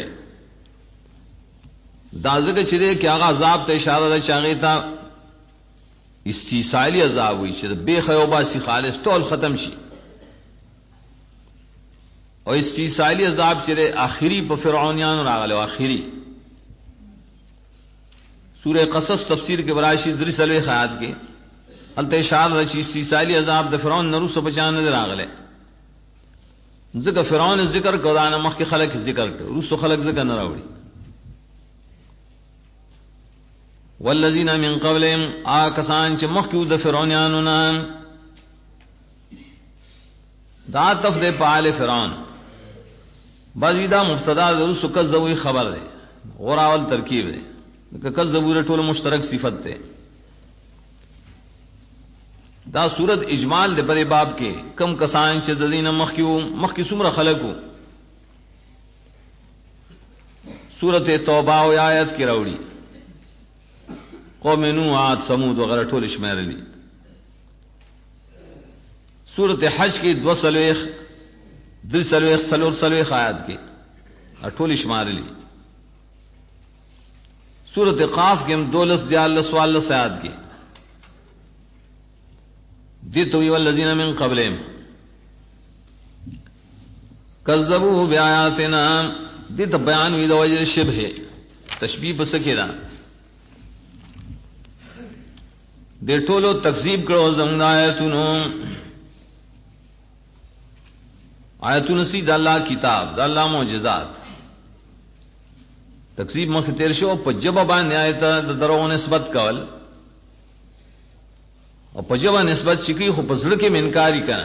دازق چرے کہ آغا عذاب تا اشارہ دا چاگی تا استیصالی عذاب ہوئی چرے بے خیوبا سی خالص تول ختم شی اور استیصالی عذاب چرے آخری پا فرعونیان راغلے آخری سورہ قصص تفسیر کے برائشی دری سلوے خیات کے التشار رچی استیصالی عذاب دا فرعون نروس بچان نظر آغلے ذکر فرعون ذکر کو دانا مخ کے خلق ذکر کر روس خلق ذکر نہ راوڑی والذین من قبلهم آکسان چھ مخ کیو دا فرعونیانونا دا تف دے پال فرعون بعضی دا مبتدا درست کذبوی خبر دے غراول ترکیب دے کذبو رٹول مشترک صفت دے دا صورت اجمال دے پر باب کے کم کسان چې د دینه مخکې سمره خلقو سورت توبہ او آیت کی راوړي قوم نوح عاد ثمود وغیرہ ټول شمیرلی سورت حج کی 2 آیات کی ټول شمارلی سورت قاف کے 12 آیات کی دیتو والذین من قبلهم کذبوا بآیاتنا دیت بیان وی د وجه شبه تشبیه بس کړه د ټولو تکذیب کړو زموږ آیاتونو سي د الله کتاب د الله معجزات تکذیب مخ تیر شو په جواب باندې آیت د درو نسبت کول او په جواب نسبت چکی خو په زړه کې منکاری کړه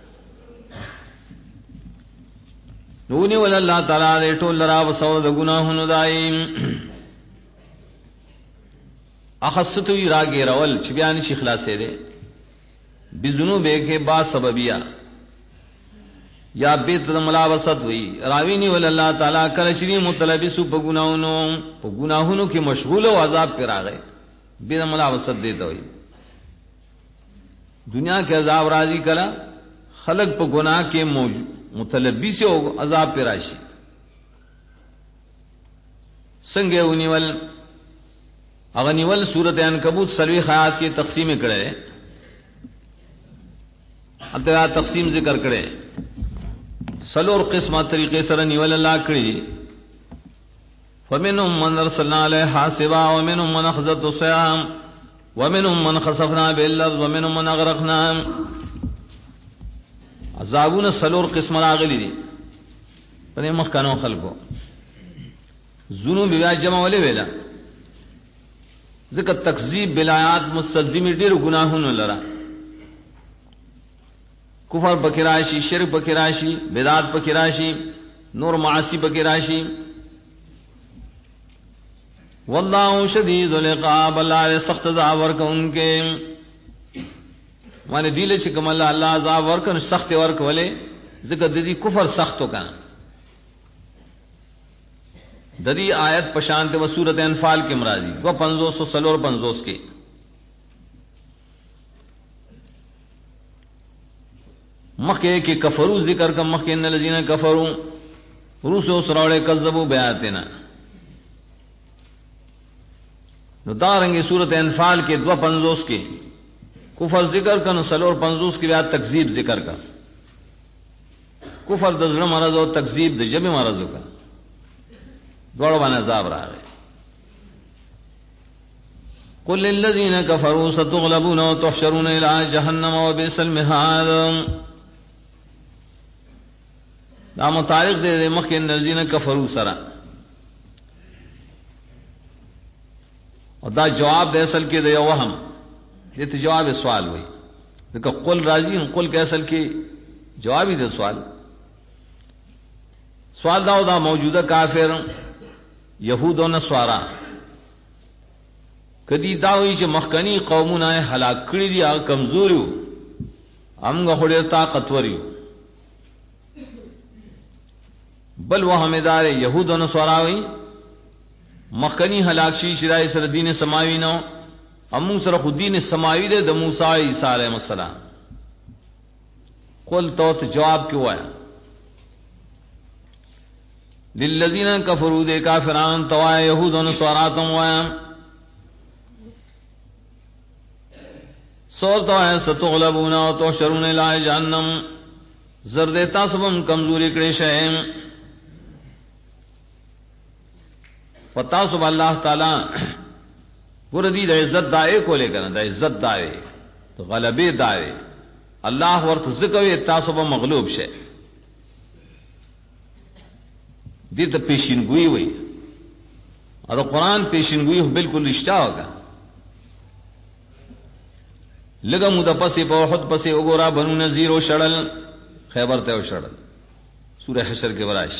نونی ول الله تعالی ټول را وسو د ګناهونو دایم اخستو راګي رول چې بیان شي خلاصې ده بذنوب کې با سببیا یا بیت ملاوسط وی راوینی ول الله تعالی کله شری متلبس په ګناهونو کې مشغول او عذاب پر راغی بیت ملاوسط دیته وی دنیا کے عذاب راضی کرا خلق پہ گناہ کے متلبس ہو عذاب پہ راشی سنگے انیول اغنیول سورت عنکبوت سلوی خیات کی تقسیم کرے اتیا تقسیم ذکر کرے سلور قسمہ طریقے سر نیول اللہ کری فمنهم من ارسلنا علیہ حاسبا ومنهم من اخذت الصیام ومنهم من خسفنا بالارض ومنهم من اغرقنا عذابون سلور قسم راغلی دی پنے مخکانو خلقو ذنوب بیا جمع ولی ویلا ذکر تکذیب بالآیات مستلزمی دیر گناہون لرا کفر بکراشی شرک بکراشی بدعات بکراشی نور معاصی بکراشی واللہ شدید العقاب اللہ علیہ سخت عذاب ورک ان کے مانے دیل چکم اللہ عذاب ورکن سخت ورک ولے ذکر دی کفر سختو کا ددی آیت پشانت و سورت انفال کے مرادی 250 کے مخے کے کفرو ذکر کا مخے ان الذین کفروا روسو سراڑے کذبوا بیاتنا نو دارنگی صورت انفال کے 250 کے کفر ذکر کا نو سلور 50 کی بیات تکذیب ذکر کا کفر دزر مرض و تکذیب د جب مرض کا دوڑو بان عذاب رہا ہے قل للذین کفروا ستغلبون وتحشرون الى جہنم وبئس المہاد دا متعلق دے مخی الذین کفروا سرا اور دا جواب دے اصل کے دے وہم یہ تو جواب سوال ہوئی دیکھو قل راضی قل کے اصل کی جواب ہی دے سوال دا موجودہ کافر یہود و نصارا کدی دا ہوئی چې مخکنی قومونه هلاک کړی دي او کمزوري امغه هډه طاقتوري بل وهمدار یہود و نصارا وی مخکنی ہلاک شي شرای سره دین سماوی نو امون سره خود دین سماوی دے د موسی عیسی علیہ السلام قل تو جواب کیوں آیا للذین کفروا دے کافران تو یہود و نصارا تم وایا سور تو ہے ستغلبون و تحشرون الی جہنم زرد تاسبم کمزوری کړي شئ پتا سب اللہ تعالی پورا دی دا عزت دائے کو لے کرنا دا عزت دائے تو غلبے دائے اللہ ورت ذکوی تاسب مغلوب شے دی تا پیشنگوئی ہوئی اور قرآن پیشنگوئی بالکل رشتہ ہوگا لگا مدہ پسی پا وحد پسی اگورا بنو نذیر و شڑل خیبر تے و شڑل سورہ حشر کے براش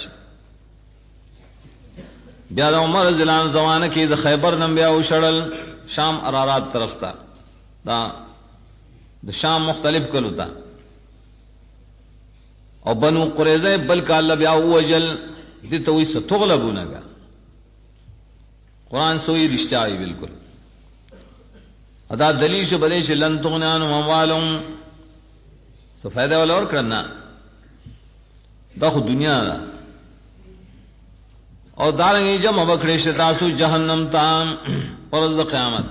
بیا دا عمر زلان زمانہ کی دا خیبر نم بیا و شڑل شام ارارات طرف تا دا د شام مختلف کلو تا او بنو قریظه بل کال بیا وجل دي ته وي ستغلبونګه قران سوئی رشتہ ای بالکل ادا دلیل سے بدے سے لن تغنان اموالهم سو فائدہ والا اور کرنا دا خو دنیا دا اور دارنگی جمع بکڑے سے تاسو جہنم تام پرز قیامت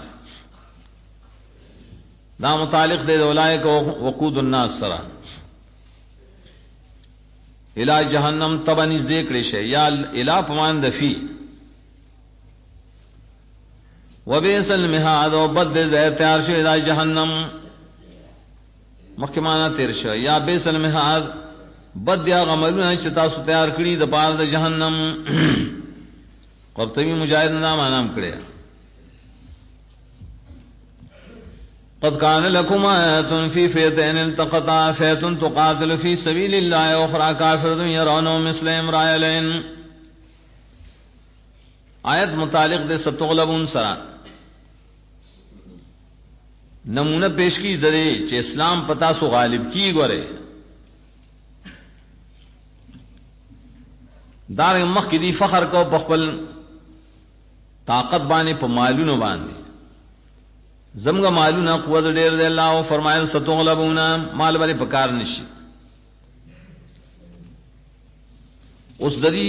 دا متعلق دے اولئک وقود الناس سرا الہ جہنم تبنی ذکر شے یا الہ پمان دفی وبئس المہاد وبد تیار شے الہ جہنم محکمانہ تیر شے یا بئس المہاد بد یا غملون چتا سو تیار کړي د پاره د جهنم قرطبی مجاہد نام کړي قد كان لكم آيات في فئتين التقطا فئة تقاتل في سبيل الله واخرى كافرة يرونهم مثلهم رأي العين آیت متعلق دے ستغلبون سرا نمونہ پیش کی درے چے اسلام پتا سو غالب کی گورے دار مخ کی دی فخر کو بخبل طاقت بانے پا مالونو باندے زمگا مالونا قوت دیر دے اللہ فرمائل ستغلبونا مال بلے پکار نشی اس دری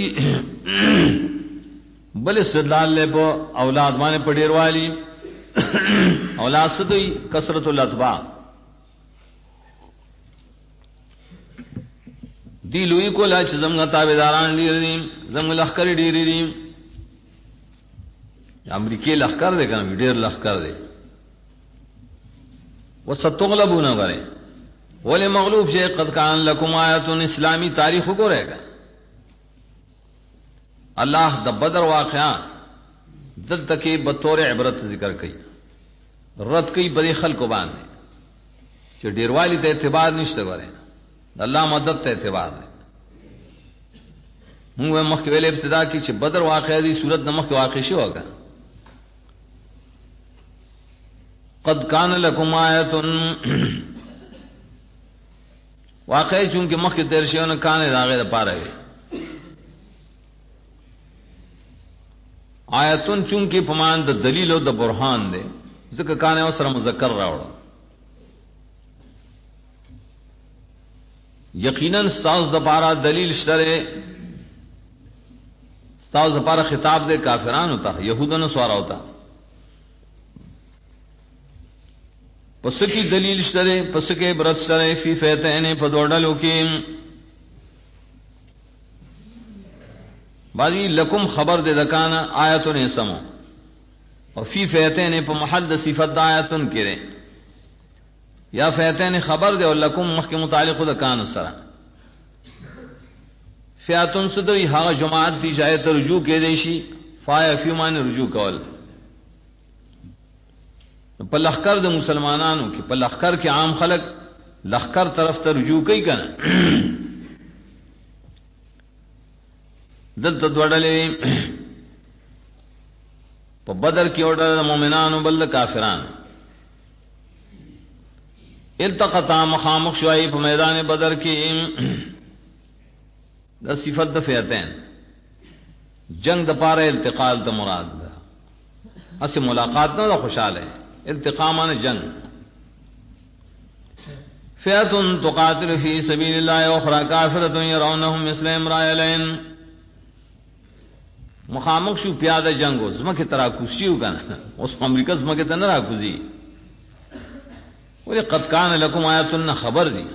بل استدلال لے پا اولاد بانے پا دیر والی اولاد صدی کسرت الاتباع دی لوی کو لاچ زمگا تابداران دیر دیم زمگا لخکر دیر دیم امریکی لخکر دے کنا دیر لخکر دے وستغلبون غرے ولی مغلوب شے قد کان لکم آیت اسلامی تاریخ کو رہے گا اللہ دا بدر واقعہ دل تکی بطور عبرت ذکر کی رد کی بڑی خلق کو باندھے جو ڈیروالی تے اعتبار نشتے گرے اللہ مدد تے اعتبار ہے ہوں مخ کے ویلے ابتدا کی چھ بدر واقعہ دی صورت نمخ کے واقع شو ہوگا قد کان لکم آیت واقعی چونکہ مخ کے تیرشیون کانے داغے دا پا رہے آیتون چونکہ پمان دا دلیل و دا برہان دے ذکر کانے و سر مذکر راوڑا یقیناً ستاؤز دا پارا دلیل شترے ستاؤز دا پارا خطاب دے کافران ہوتا یہودن سوارا ہوتا پس کی دلیل شترے پس کے برت شترے فی فیتین پدوڑلو کی بعضی لکم خبر دے دکانا آیتن سمو اور فی فیتین پا محل دا صفت دا آیتن کرے یا فیتین خبر دے اور لکم مخ کے متعلق دکان سرا فیاتن صدوی ہاں جماعت فی شاید رجوع کے دیشی فایا فیومان رجوع کول پا لخکر دا مسلمانانو کی پا لخکر کے عام خلق لخکر طرف تا رجوع کئی کنا دلتا دوڑلے پا بدر کی اوڑا مومنانو بل کافران التقطا مخامخ شوائی پا میدان بدر کی دا صفت دا فیتین جنگ دا پارا التقال دا مراد دا اسی ملاقات نا دا خوشحال ہے التقامان جنگ فیتن تقاتل فی سبیل اللہ اخرى کافرتن یرونہم مثلہم رائے لین مخامخ شو پیادہ جنگو زمکی ترا کشیو کنا اس امریکہ زمکی تنرا کزی ولی قد کان لکم آیتن خبر دی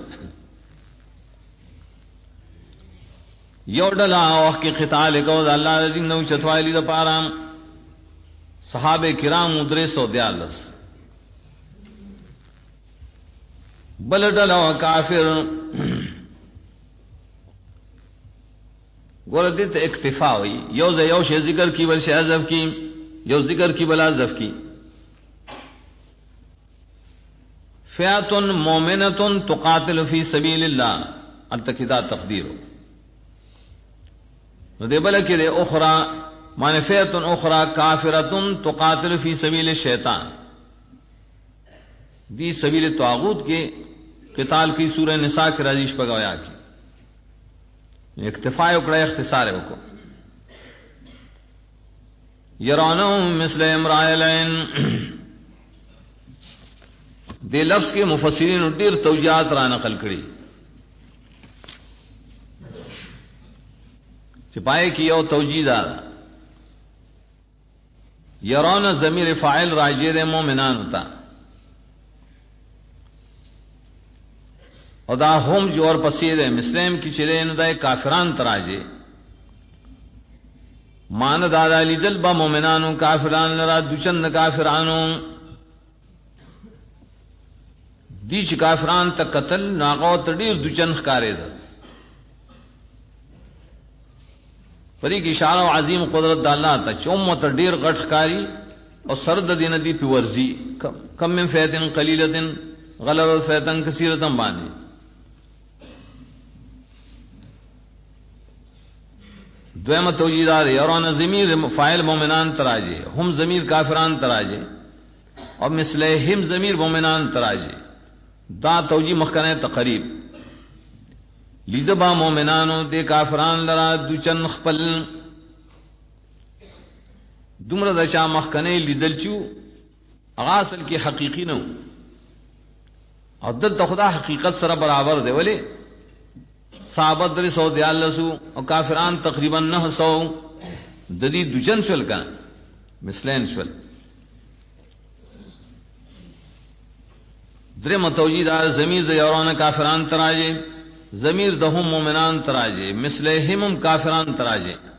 یو ڈلا اوہ کی قتال کو دا اللہ دین نو چتوائی دا پارام صحابہ کرام ادرے سو دیالس بل ڈلا کافر گوردت اکتفا ہوئی یو شے ذکر کی بل شے حذف کی یو ذکر کی بلا حذف کی فیاتن مومنتن تقاتل فی سبیل اللہ التقیدہ تقدیر دے بلکہ دے اخرى معنی فیاتن اخرى کافرتن تقاتل فی سبیل الشیطان دی سبیل طاغوت کے قتال کی سورہ نساء کی رازیش پگویا کی اکتفاء اکڑا اختصار ہے کو یرونہم مثل امرائلین دے لفظ کے مفسرین دیر توجیہات را نقل کری چپائے کی او توجیہ دار یرون ضمیر فاعل راجع دے مومنان ہوتا اور دا ہوم جو اور پسید ہے مسلم کی چلے ندائے کافران تراجے مان دادا علی دل با مومنانو کافران لرا دوچند کافرانو دیچ کافران تا قتل ناغو تردیر دوچند خکارے دا پری کی اشارہ و عظیم قدرت دا اللہ تا چوم و تردیر غٹ خکاری اور سرد دین دی پی ورزی کم من فیتن قلیلتن غلب فیتن کثیرتن باندی دویم توجیدات یرون ضمیر فاعل مومنان تراجے ہم ضمیر کافران تراجے اور مثلہم ضمیر مومنان تراجے دا توجی مخکنہ تقریب لیدبا مومنانو دے کافران لرا دوچن خپل دمر دشا مخکنہ لیدل چو اغاصل کی حقیقی نو اور دل خدا حقیقت سر برابر دے ولی صحابت در 100 اور کافران تقریبا 900 ددی دوچن شل کا مثلین شل در متوجید آر ضمیر دیوران کافران تراجے ضمیر دہم مومنان تراجے مثلہم کافران تراجے